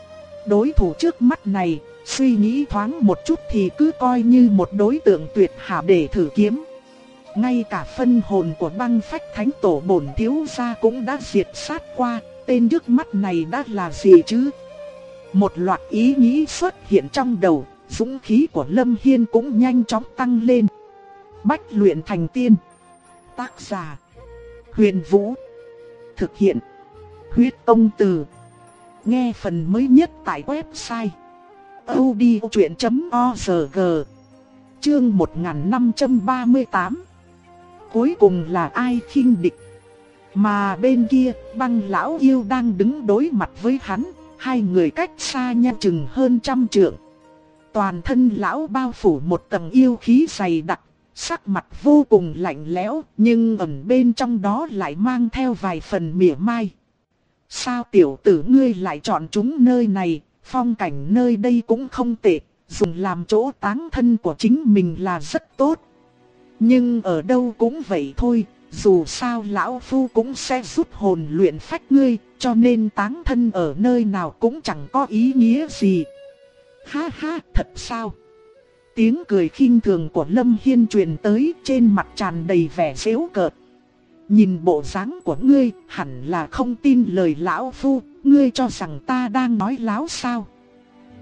Đối thủ trước mắt này, suy nghĩ thoáng một chút thì cứ coi như một đối tượng tuyệt hảo để thử kiếm. Ngay cả phân hồn của Băng Phách Thánh Tổ bổn thiếu gia cũng đã diệt sát qua, tên trước mắt này đã là gì chứ? Một loạt ý nghĩ xuất hiện trong đầu, dũng khí của Lâm Hiên cũng nhanh chóng tăng lên. Bách luyện thành tiên. Tác giả: Huyền Vũ. Thực hiện: Huyết Tông Từ. Nghe phần mới nhất tại website audiochuyện.org. Chương 1538. Cuối cùng là ai khinh địch? Mà bên kia, Băng lão yêu đang đứng đối mặt với hắn, hai người cách xa nhau chừng hơn 100 trượng. Toàn thân lão bao phủ một tầng yêu khí dày đặc, sắc mặt vô cùng lạnh lẽo, nhưng ẩn bên trong đó lại mang theo vài phần mỉa mai. Sao tiểu tử ngươi lại chọn chúng nơi này, phong cảnh nơi đây cũng không tệ, dùng làm chỗ táng thân của chính mình là rất tốt. Nhưng ở đâu cũng vậy thôi, dù sao lão phu cũng sẽ rút hồn luyện phách ngươi, cho nên táng thân ở nơi nào cũng chẳng có ý nghĩa gì. Ha ha, thật sao? Tiếng cười khinh thường của Lâm Hiên truyền tới, trên mặt tràn đầy vẻ giễu cợt. Nhìn bộ dáng của ngươi, hẳn là không tin lời lão phu, ngươi cho rằng ta đang nói láo sao?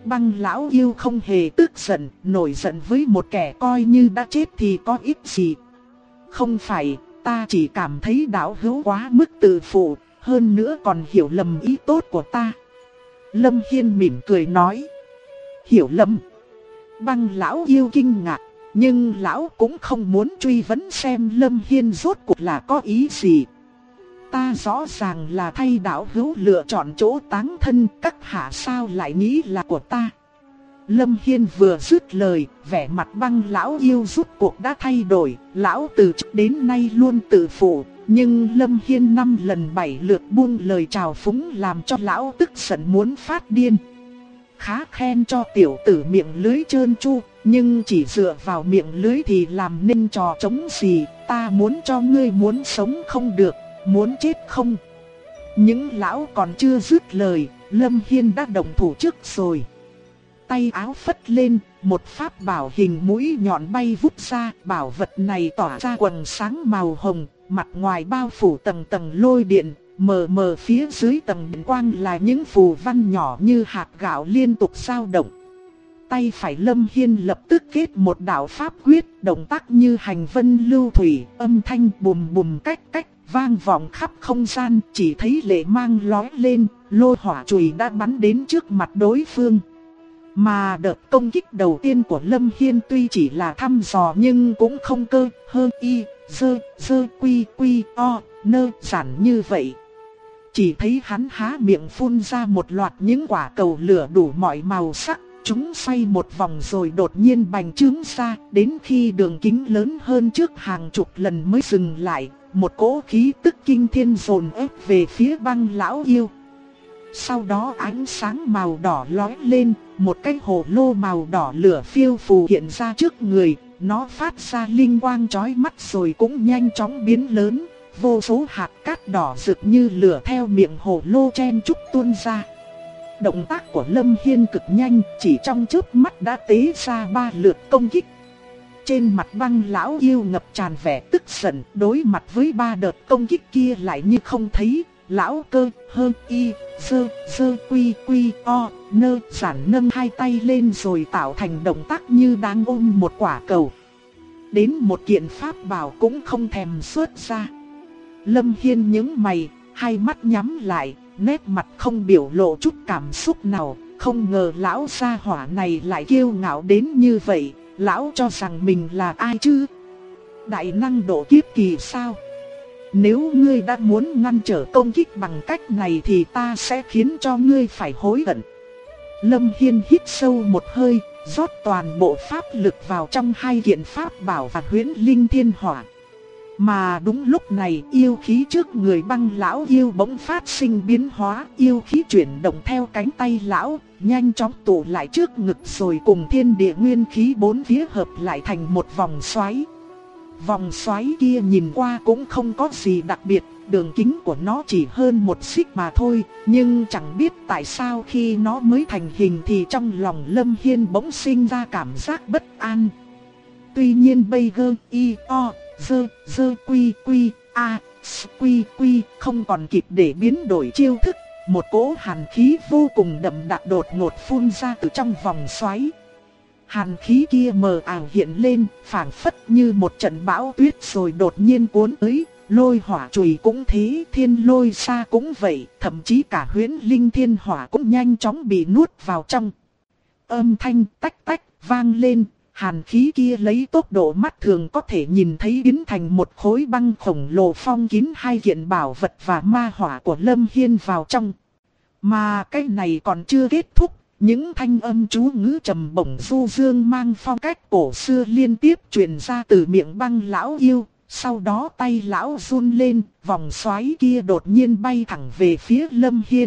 Băng lão yêu không hề tức giận, nổi giận với một kẻ coi như đã chết thì có ích gì. Không phải, ta chỉ cảm thấy đạo hữu quá mức tự phụ, hơn nữa còn hiểu lầm ý tốt của ta. Lâm Hiên mỉm cười nói. Hiểu lầm? Băng lão yêu kinh ngạc, nhưng lão cũng không muốn truy vấn xem Lâm Hiên rốt cuộc là có ý gì. Ta rõ ràng là thay đạo hữu lựa chọn chỗ táng thân, các hạ sao lại nghĩ là của ta. Lâm Hiên vừa dứt lời, vẻ mặt băng lão yêu rút cuộc đã thay đổi. Lão từ trước đến nay luôn tự phụ, nhưng Lâm Hiên 5 lần 7 lượt buông lời chào phúng làm cho lão tức giận muốn phát điên. Khá khen cho tiểu tử miệng lưới trơn tru, nhưng chỉ dựa vào miệng lưới thì làm nên trò trống gì. Ta muốn cho ngươi muốn sống không được, muốn chết không. Những lão còn chưa dứt lời, Lâm Hiên đã động thủ trước rồi. Tay áo phất lên, một pháp bảo hình mũi nhọn bay vút ra. Bảo vật này tỏa ra quầng sáng màu hồng, mặt ngoài bao phủ tầng tầng lôi điện. Mờ mờ phía dưới tầng điện quang là những phù văn nhỏ như hạt gạo liên tục dao động. Tay phải Lâm Hiên lập tức kết một đạo pháp quyết, động tác như hành vân lưu thủy, âm thanh bùm bùm cách cách vang vọng khắp không gian. Chỉ thấy lệ mang lóe lên, lôi hỏa chùy đã bắn đến trước mặt đối phương. Mà đợt công kích đầu tiên của Lâm Hiên tuy chỉ là thăm dò nhưng cũng không cơ hơn y, dơ quy quy o, nơ giản như vậy. Chỉ thấy hắn há miệng phun ra một loạt những quả cầu lửa đủ mọi màu sắc. Chúng xoay một vòng rồi đột nhiên bành trướng ra, đến khi đường kính lớn hơn trước hàng chục lần mới dừng lại. Một cỗ khí tức kinh thiên dồn ép về phía băng lão yêu. Sau đó ánh sáng màu đỏ lóe lên, một cái hồ lô màu đỏ lửa phiêu phù hiện ra trước người. Nó phát ra linh quang chói mắt rồi cũng nhanh chóng biến lớn. Vô số hạt cát đỏ rực như lửa theo miệng hồ lô chen chúc tuôn ra. Động tác của Lâm Hiên cực nhanh, chỉ trong chớp mắt đã tế ra 3 lượt công kích. Trên mặt băng lão yêu ngập tràn vẻ tức giận, đối mặt với 3 đợt công kích kia lại như không thấy. Lão cơ hơn y, dơ quy quy o, nơ giản nâng hai tay lên rồi tạo thành động tác như đang ôm một quả cầu. Đến một kiện pháp bảo cũng không thèm xuất ra. Lâm Hiên nhướng mày, hai mắt nhắm lại, nét mặt không biểu lộ chút cảm xúc nào. Không ngờ lão gia hỏa này lại kiêu ngạo đến như vậy. Lão cho rằng mình là ai chứ? Đại năng độ kiếp kỳ sao? Nếu ngươi đã muốn ngăn trở công kích bằng cách này thì ta sẽ khiến cho ngươi phải hối hận. Lâm Hiên hít sâu một hơi, rót toàn bộ pháp lực vào trong hai kiện pháp bảo và huyễn linh thiên hỏa. Mà đúng lúc này yêu khí trước người băng lão yêu bỗng phát sinh biến hóa. Yêu khí chuyển động theo cánh tay lão, nhanh chóng tụ lại trước ngực rồi cùng thiên địa nguyên khí bốn phía hợp lại thành một vòng xoáy. Vòng xoáy kia nhìn qua cũng không có gì đặc biệt, đường kính của nó chỉ hơn 1 xích mà thôi. Nhưng chẳng biết tại sao khi nó mới thành hình thì trong lòng Lâm Hiên bỗng sinh ra cảm giác bất an. Tuy nhiên bây giờ y o, dơ quy quy a, quy quy không còn kịp để biến đổi chiêu thức. Một cỗ hàn khí vô cùng đậm đặc đột ngột phun ra từ trong vòng xoáy. Hàn khí kia mờ ảo hiện lên, phảng phất như một trận bão tuyết rồi đột nhiên cuốn tới. Lôi hỏa chùy cũng thế, thiên lôi xa cũng vậy, thậm chí cả huyễn linh thiên hỏa cũng nhanh chóng bị nuốt vào trong. Âm thanh tách tách vang lên, hàn khí kia lấy tốc độ mắt thường có thể nhìn thấy biến thành một khối băng khổng lồ phong kín hai kiện bảo vật và ma hỏa của Lâm Hiên vào trong. Mà cái này còn chưa kết thúc. Những thanh âm chú ngữ trầm bổng du dương mang phong cách cổ xưa liên tiếp truyền ra từ miệng băng lão yêu. Sau đó tay lão run lên, vòng xoáy kia đột nhiên bay thẳng về phía Lâm Hiên.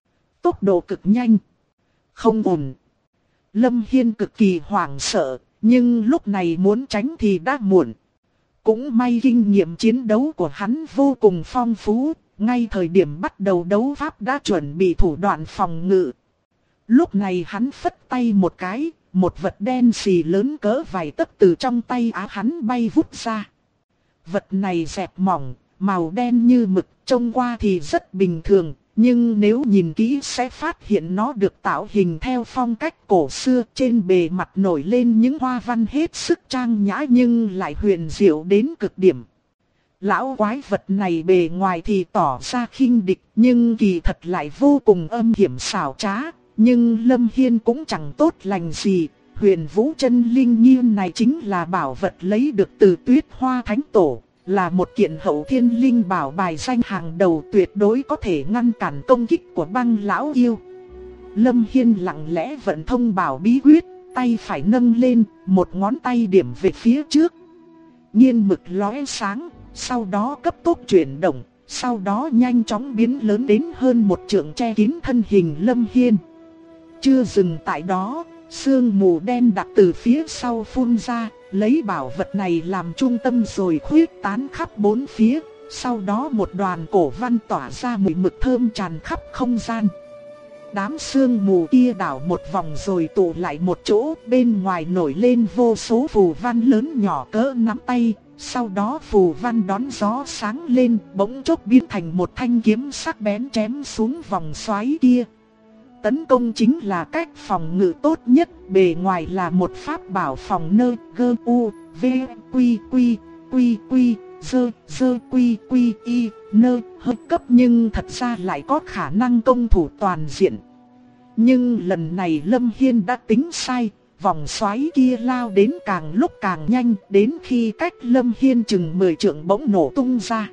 Tốc độ cực nhanh. Không ổn. Lâm Hiên cực kỳ hoảng sợ, nhưng lúc này muốn tránh thì đã muộn. Cũng may kinh nghiệm chiến đấu của hắn vô cùng phong phú, ngay thời điểm bắt đầu đấu pháp đã chuẩn bị thủ đoạn phòng ngự. Lúc này hắn phất tay một cái, một vật đen xì lớn cỡ vài tấc từ trong tay áo hắn bay vút ra. Vật này dẹp mỏng, màu đen như mực, trông qua thì rất bình thường, Nhưng nếu nhìn kỹ sẽ phát hiện nó được tạo hình theo phong cách cổ xưa, trên bề mặt nổi lên những hoa văn hết sức trang nhã nhưng lại huyền diệu đến cực điểm. Lão quái vật này bề ngoài thì tỏ ra khinh địch nhưng kỳ thật lại vô cùng âm hiểm xảo trá. Nhưng Lâm Hiên cũng chẳng tốt lành gì. Huyền Vũ Chân Linh Nghiên này chính là bảo vật lấy được từ Tuyết Hoa Thánh Tổ, là một kiện hậu thiên linh bảo bài danh hàng đầu, tuyệt đối có thể ngăn cản công kích của băng lão yêu. Lâm Hiên lặng lẽ vận thông bảo bí quyết, tay phải nâng lên, một ngón tay điểm về phía trước. Nghiên mực lóe sáng, sau đó cấp tốc chuyển động, sau đó nhanh chóng biến lớn đến hơn một trượng che kín thân hình Lâm Hiên. Chưa dừng tại đó, sương mù đen đặc từ phía sau phun ra, lấy bảo vật này làm trung tâm rồi khuyết tán khắp bốn phía. Sau đó một đoàn cổ văn tỏa ra mùi mực thơm tràn khắp không gian. Đám sương mù kia đảo một vòng rồi tụ lại một chỗ, bên ngoài nổi lên vô số phù văn lớn nhỏ cỡ nắm tay. Sau đó phù văn đón gió sáng lên, bỗng chốc biến thành một thanh kiếm sắc bén chém xuống vòng xoáy kia. Tấn công chính là cách phòng ngự tốt nhất, bề ngoài là một pháp bảo phòng nơ, gơ u, v, quy quy, quy quy, dơ quy quy y, nơ, hơi cấp nhưng thật ra lại có khả năng công thủ toàn diện. Nhưng lần này Lâm Hiên đã tính sai, vòng xoáy kia lao đến càng lúc càng nhanh, đến khi cách Lâm Hiên chừng 10 trượng bỗng nổ tung ra.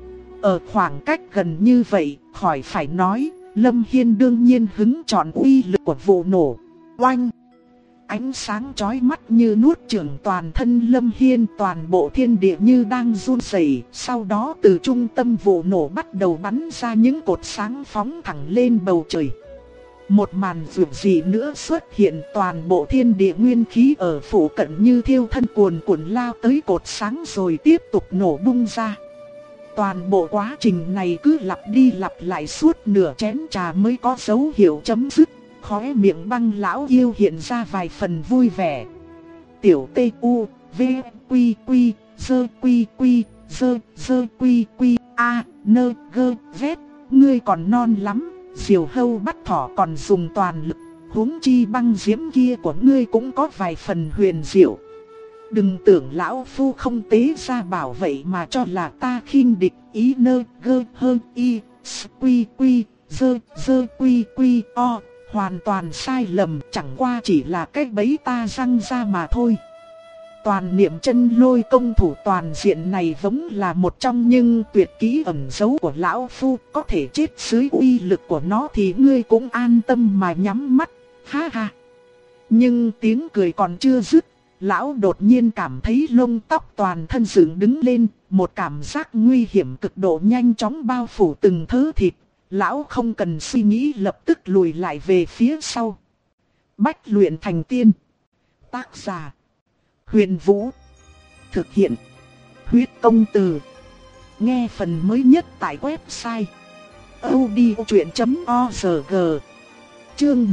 Ở khoảng cách gần như vậy, khỏi phải nói, Lâm Hiên đương nhiên hứng chọn uy lực của vụ nổ. Oanh! Ánh sáng chói mắt như nuốt chửng toàn thân Lâm Hiên, toàn bộ thiên địa như đang run rẩy. Sau đó từ trung tâm vụ nổ bắt đầu bắn ra những cột sáng phóng thẳng lên bầu trời. Một màn dường gì nữa xuất hiện, toàn bộ thiên địa nguyên khí ở phủ cận như thiêu thân cuồn cuộn lao tới cột sáng rồi tiếp tục nổ bung ra. Toàn bộ quá trình này cứ lặp đi lặp lại suốt nửa chén trà mới có dấu hiệu chấm dứt. Khóe miệng băng lão yêu hiện ra vài phần vui vẻ. Tiểu T U V Quy Quy Dơ Quy Quy Dơ Quy Quy A Nơ Gơ Vét. Ngươi còn non lắm, diều hâu bắt thỏ còn dùng toàn lực, huống chi băng diễm kia của ngươi cũng có vài phần huyền diệu. Đừng tưởng lão phu không tế ra bảo vậy mà cho là ta khinh địch. Ý nơ gơ hơn y quy quy dơ quy quy o. Hoàn toàn sai lầm, chẳng qua chỉ là cái bẫy ta răng ra mà thôi. Toàn niệm chân lôi công thủ toàn diện này vốn là một trong những tuyệt kỹ ẩn giấu của lão phu, có thể chết dưới uy lực của nó thì ngươi cũng an tâm mà nhắm mắt. Ha ha. Nhưng tiếng cười còn chưa dứt, lão đột nhiên cảm thấy lông tóc toàn thân dựng đứng lên, một cảm giác nguy hiểm cực độ nhanh chóng bao phủ từng thớ thịt. Lão không cần suy nghĩ lập tức lùi lại về phía sau. Bách luyện thành tiên. Tác giả: Huyền Vũ. Thực hiện: Huyết Công Từ. Nghe phần mới nhất tại website audiochuyện.org. Chương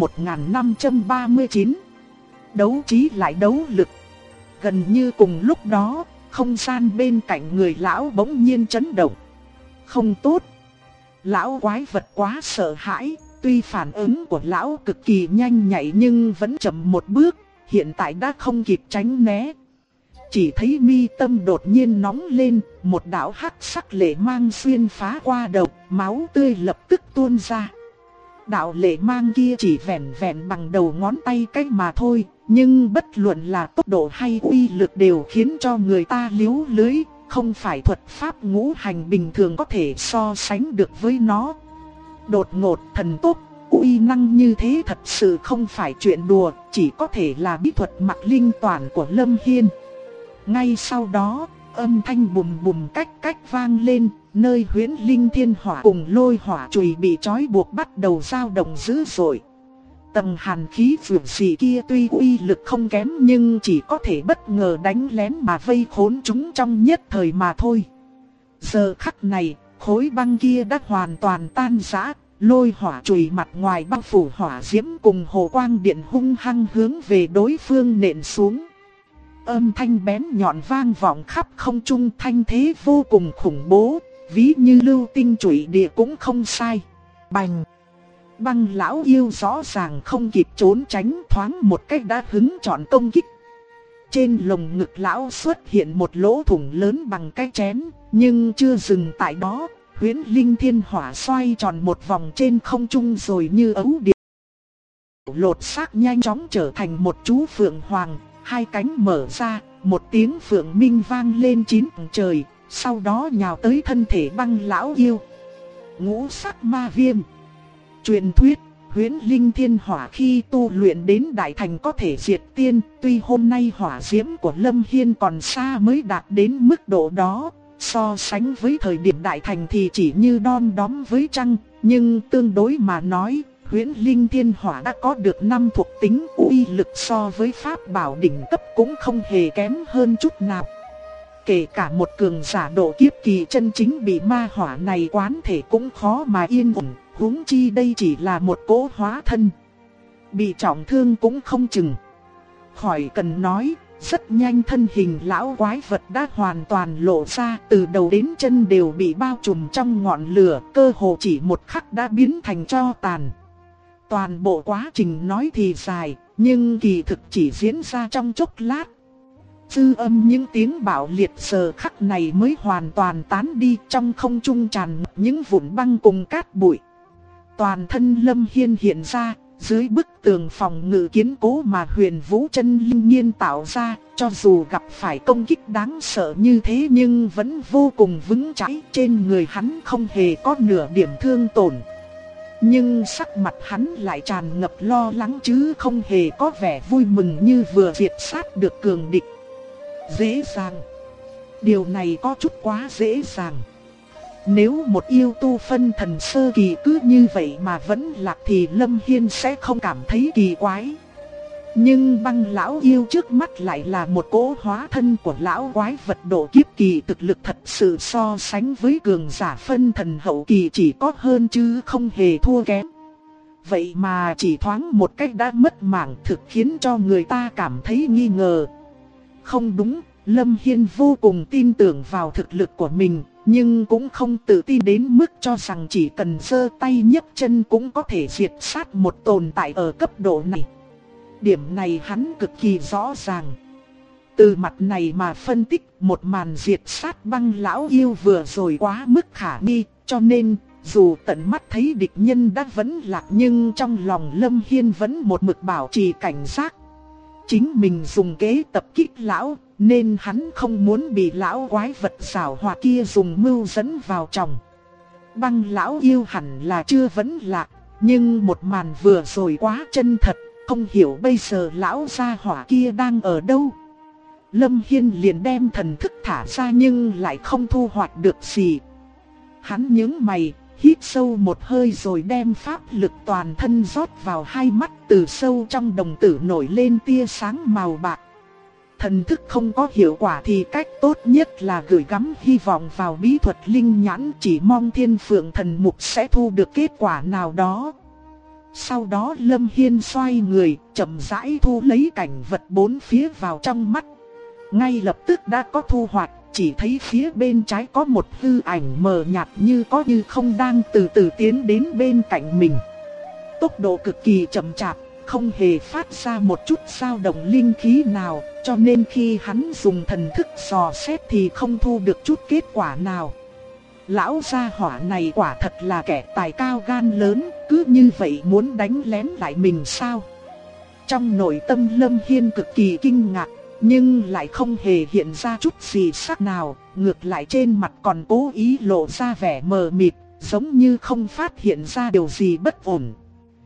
1539. Đấu trí lại đấu lực. Gần như cùng lúc đó, không gian bên cạnh người lão bỗng nhiên chấn động. Không tốt. Lão quái vật quá sợ hãi, tuy phản ứng của lão cực kỳ nhanh nhạy nhưng vẫn chậm một bước, hiện tại đã không kịp tránh né. Chỉ thấy mi tâm đột nhiên nóng lên, một đạo hắc sắc lệ mang xuyên phá qua đầu, máu tươi lập tức tuôn ra. Đạo lệ mang kia chỉ vẹn vẹn bằng đầu ngón tay cách mà thôi, nhưng bất luận là tốc độ hay uy lực đều khiến cho người ta liếu lưới. Không phải thuật pháp ngũ hành bình thường có thể so sánh được với nó. Đột ngột thần tốc, uy năng như thế thật sự không phải chuyện đùa, chỉ có thể là bí thuật mặc linh toàn của Lâm Hiên. Ngay sau đó, âm thanh bùm bùm cách vang lên, nơi huyễn linh thiên hỏa cùng lôi hỏa chùy bị trói buộc bắt đầu dao động dữ dội. Tầng hàn khí vượt dị kia tuy uy lực không kém nhưng chỉ có thể bất ngờ đánh lén mà vây khốn chúng trong nhất thời mà thôi. Giờ khắc này, khối băng kia đã hoàn toàn tan rã, lôi hỏa chùy mặt ngoài bao phủ hỏa diễm cùng hồ quang điện hung hăng hướng về đối phương nện xuống. Âm thanh bén nhọn vang vọng khắp không trung, thanh thế vô cùng khủng bố, ví như lưu tinh chùy địa cũng không sai. Bành! Băng lão yêu rõ ràng không kịp trốn tránh, thoáng một cách đã hứng chọn công kích. Trên lồng ngực lão xuất hiện một lỗ thủng lớn bằng cái chén, nhưng chưa dừng tại đó. Huyễn linh thiên hỏa xoay tròn một vòng trên không trung rồi như ấu điệp lột xác nhanh chóng trở thành một chú phượng hoàng. Hai cánh mở ra, một tiếng phượng minh vang lên chín tầng trời, sau đó nhào tới thân thể băng lão yêu. Ngũ sắc ma viêm. Truyền thuyết, huyễn linh thiên hỏa khi tu luyện đến đại thành có thể diệt tiên, tuy hôm nay hỏa diễm của Lâm Hiên còn xa mới đạt đến mức độ đó, so sánh với thời điểm đại thành thì chỉ như đom đóm với trăng, nhưng tương đối mà nói, huyễn linh thiên hỏa đã có được 5 thuộc tính, uy lực so với pháp bảo đỉnh cấp cũng không hề kém hơn chút nào. Kể cả một cường giả độ kiếp kỳ chân chính bị ma hỏa này quán thể cũng khó mà yên ổn, huống chi đây chỉ là một cỗ hóa thân. Bị trọng thương cũng không chừng. Khỏi cần nói, rất nhanh thân hình lão quái vật đã hoàn toàn lộ ra, từ đầu đến chân đều bị bao trùm trong ngọn lửa, cơ hồ chỉ một khắc đã biến thành tro tàn. Toàn bộ quá trình nói thì dài, nhưng kỳ thực chỉ diễn ra trong chốc lát. Dư âm những tiếng bạo liệt giờ khắc này mới hoàn toàn tán đi, trong không trung tràn ngập những vụn băng cùng cát bụi. Toàn thân Lâm Hiên hiện ra, dưới bức tường phòng ngự kiên cố mà Huyền Vũ Chân Linh Nhiên tạo ra, cho dù gặp phải công kích đáng sợ như thế nhưng vẫn vô cùng vững chãi, trên người hắn không hề có nửa điểm thương tổn. Nhưng sắc mặt hắn lại tràn ngập lo lắng chứ không hề có vẻ vui mừng như vừa diệt sát được cường địch. Dễ dàng. Điều này có chút quá dễ dàng. Nếu một yêu tu phân thần sơ kỳ cứ như vậy mà vẫn lạc thì Lâm Hiên sẽ không cảm thấy kỳ quái. Nhưng băng lão yêu trước mắt lại là một cỗ hóa thân của lão quái vật độ kiếp kỳ, thực lực thật sự so sánh với cường giả phân thần hậu kỳ chỉ có hơn chứ không hề thua kém. Vậy mà chỉ thoáng một cách đã mất mạng, thực khiến cho người ta cảm thấy nghi ngờ. Không đúng, Lâm Hiên vô cùng tin tưởng vào thực lực của mình, nhưng cũng không tự tin đến mức cho rằng chỉ cần giơ tay nhấc chân cũng có thể diệt sát một tồn tại ở cấp độ này. Điểm này hắn cực kỳ rõ ràng. Từ mặt này mà phân tích, một màn diệt sát băng lão yêu vừa rồi quá mức khả nghi, cho nên dù tận mắt thấy địch nhân đã vẫn lạc nhưng trong lòng Lâm Hiên vẫn một mực bảo trì cảnh giác. Chính mình dùng kế tập kích lão, nên hắn không muốn bị lão quái vật xảo hoạt kia dùng mưu dẫn vào trong. Băng lão yêu hẳn là chưa vẫn lạc, nhưng một màn vừa rồi quá chân thật, không hiểu bây giờ lão gia hỏa kia đang ở đâu. Lâm Hiên liền đem thần thức thả ra nhưng lại không thu hoạch được gì. Hắn nhướng mày, hít sâu một hơi rồi đem pháp lực toàn thân rót vào hai mắt, từ sâu trong đồng tử nổi lên tia sáng màu bạc. Thần thức không có hiệu quả thì cách tốt nhất là gửi gắm hy vọng vào bí thuật linh nhãn, chỉ mong Thiên Phượng Thần Mục sẽ thu được kết quả nào đó. Sau đó Lâm Hiên xoay người, chậm rãi thu lấy cảnh vật bốn phía vào trong mắt. Ngay lập tức đã có thu hoạch, chỉ thấy phía bên trái có một hư ảnh mờ nhạt như có như không đang từ từ tiến đến bên cạnh mình. Tốc độ cực kỳ chậm chạp, không hề phát ra một chút dao động linh khí nào, cho nên khi hắn dùng thần thức dò xét thì không thu được chút kết quả nào. Lão gia hỏa này quả thật là kẻ tài cao gan lớn, cứ như vậy muốn đánh lén lại mình sao? Trong nội tâm Lâm Hiên cực kỳ kinh ngạc, nhưng lại không hề hiện ra chút gì sắc nào, ngược lại trên mặt còn cố ý lộ ra vẻ mờ mịt, giống như không phát hiện ra điều gì bất ổn.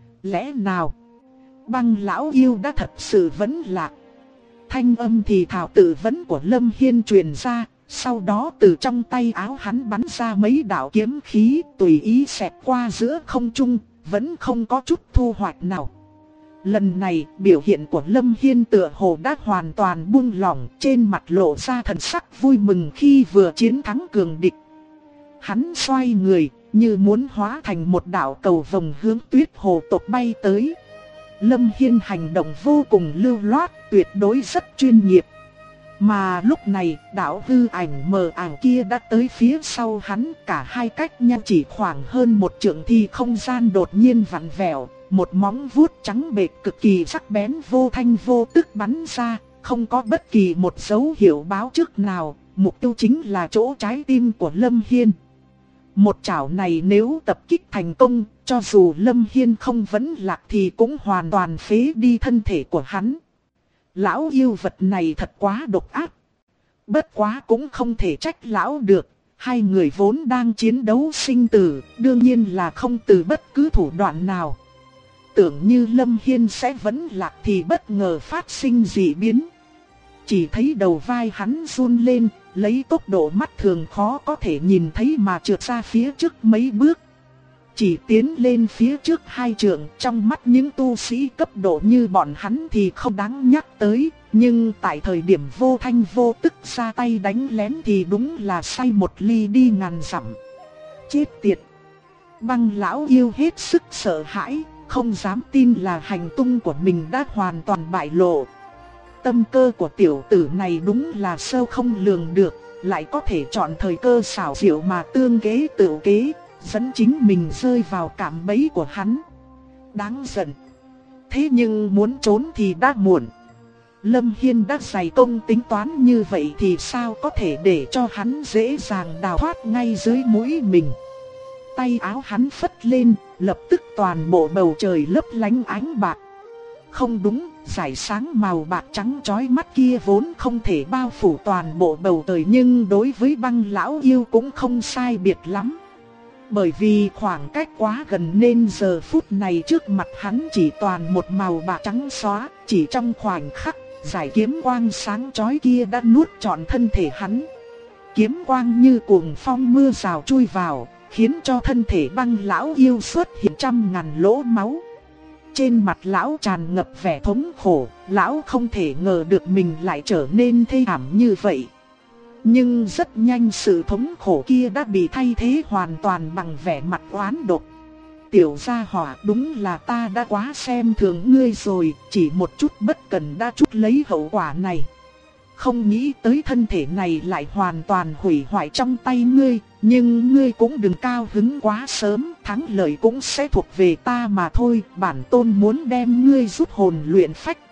Lẽ nào băng lão yêu đã thật sự vẫn lạc? Thanh âm thì thảo tự vấn của Lâm Hiên truyền ra, sau đó từ trong tay áo hắn bắn ra mấy đạo kiếm khí tùy ý xẹt qua giữa không trung, vẫn không có chút thu hoạch nào. Lần này biểu hiện của Lâm Hiên tựa hồ đã hoàn toàn buông lỏng, trên mặt lộ ra thần sắc vui mừng khi vừa chiến thắng cường địch. Hắn xoay người như muốn hóa thành một đạo cầu vồng hướng Tuyết Hồ tộc bay tới. Lâm Hiên hành động vô cùng lưu loát, tuyệt đối rất chuyên nghiệp. Mà lúc này, đạo hư ảnh mờ ảo kia đã tới phía sau hắn, cả hai cách nhau chỉ khoảng hơn một trượng thì không gian đột nhiên vặn vẹo, một móng vuốt trắng bệch cực kỳ sắc bén vô thanh vô tức bắn ra, không có bất kỳ một dấu hiệu báo trước nào, mục tiêu chính là chỗ trái tim của Lâm Hiên. Một chảo này nếu tập kích thành công, cho dù Lâm Hiên không vẫn lạc thì cũng hoàn toàn phế đi thân thể của hắn. Lão yêu vật này thật quá độc ác. Bất quá cũng không thể trách lão được, hai người vốn đang chiến đấu sinh tử, đương nhiên là không từ bất cứ thủ đoạn nào. Tưởng như Lâm Hiên sẽ vẫn lạc thì bất ngờ phát sinh dị biến. Chỉ thấy đầu vai hắn run lên, lấy tốc độ mắt thường khó có thể nhìn thấy mà trượt ra phía trước mấy bước. Chỉ tiến lên phía trước hai trượng, trong mắt những tu sĩ cấp độ như bọn hắn thì không đáng nhắc tới, nhưng tại thời điểm vô thanh vô tức ra tay đánh lén thì đúng là sai một ly đi ngàn dặm. Chết tiệt! Băng lão yêu hết sức sợ hãi, không dám tin là hành tung của mình đã hoàn toàn bại lộ. Tâm cơ của tiểu tử này đúng là sâu không lường được, lại có thể chọn thời cơ xảo diệu mà tương kế tự kế, dẫn chính mình rơi vào cạm bẫy của hắn. Đáng giận. Thế nhưng muốn trốn thì đã muộn. Lâm Hiên đã dày công tính toán như vậy thì sao có thể để cho hắn dễ dàng đào thoát ngay dưới mũi mình. Tay áo hắn phất lên, lập tức toàn bộ bầu trời lấp lánh ánh bạc. Không đúng, dải sáng màu bạc trắng chói mắt kia vốn không thể bao phủ toàn bộ bầu trời, nhưng đối với băng lão yêu cũng không sai biệt lắm. Bởi vì khoảng cách quá gần nên giờ phút này trước mặt hắn chỉ toàn một màu bạc trắng xóa, chỉ trong khoảnh khắc, dải kiếm quang sáng chói kia đã nuốt trọn thân thể hắn. Kiếm quang như cuồng phong mưa rào chui vào, khiến cho thân thể băng lão yêu xuất hiện trăm ngàn lỗ máu. Trên mặt lão tràn ngập vẻ thống khổ, lão không thể ngờ được mình lại trở nên thê thảm như vậy. Nhưng rất nhanh sự thống khổ kia đã bị thay thế hoàn toàn bằng vẻ mặt oán độc. Tiểu gia hỏa, đúng là ta đã quá xem thường ngươi rồi, chỉ một chút bất cẩn đã chuốc lấy hậu quả này. Không nghĩ tới thân thể này lại hoàn toàn hủy hoại trong tay ngươi, nhưng ngươi cũng đừng cao hứng quá sớm, thắng lợi cũng sẽ thuộc về ta mà thôi, bản tôn muốn đem ngươi rút hồn luyện phách,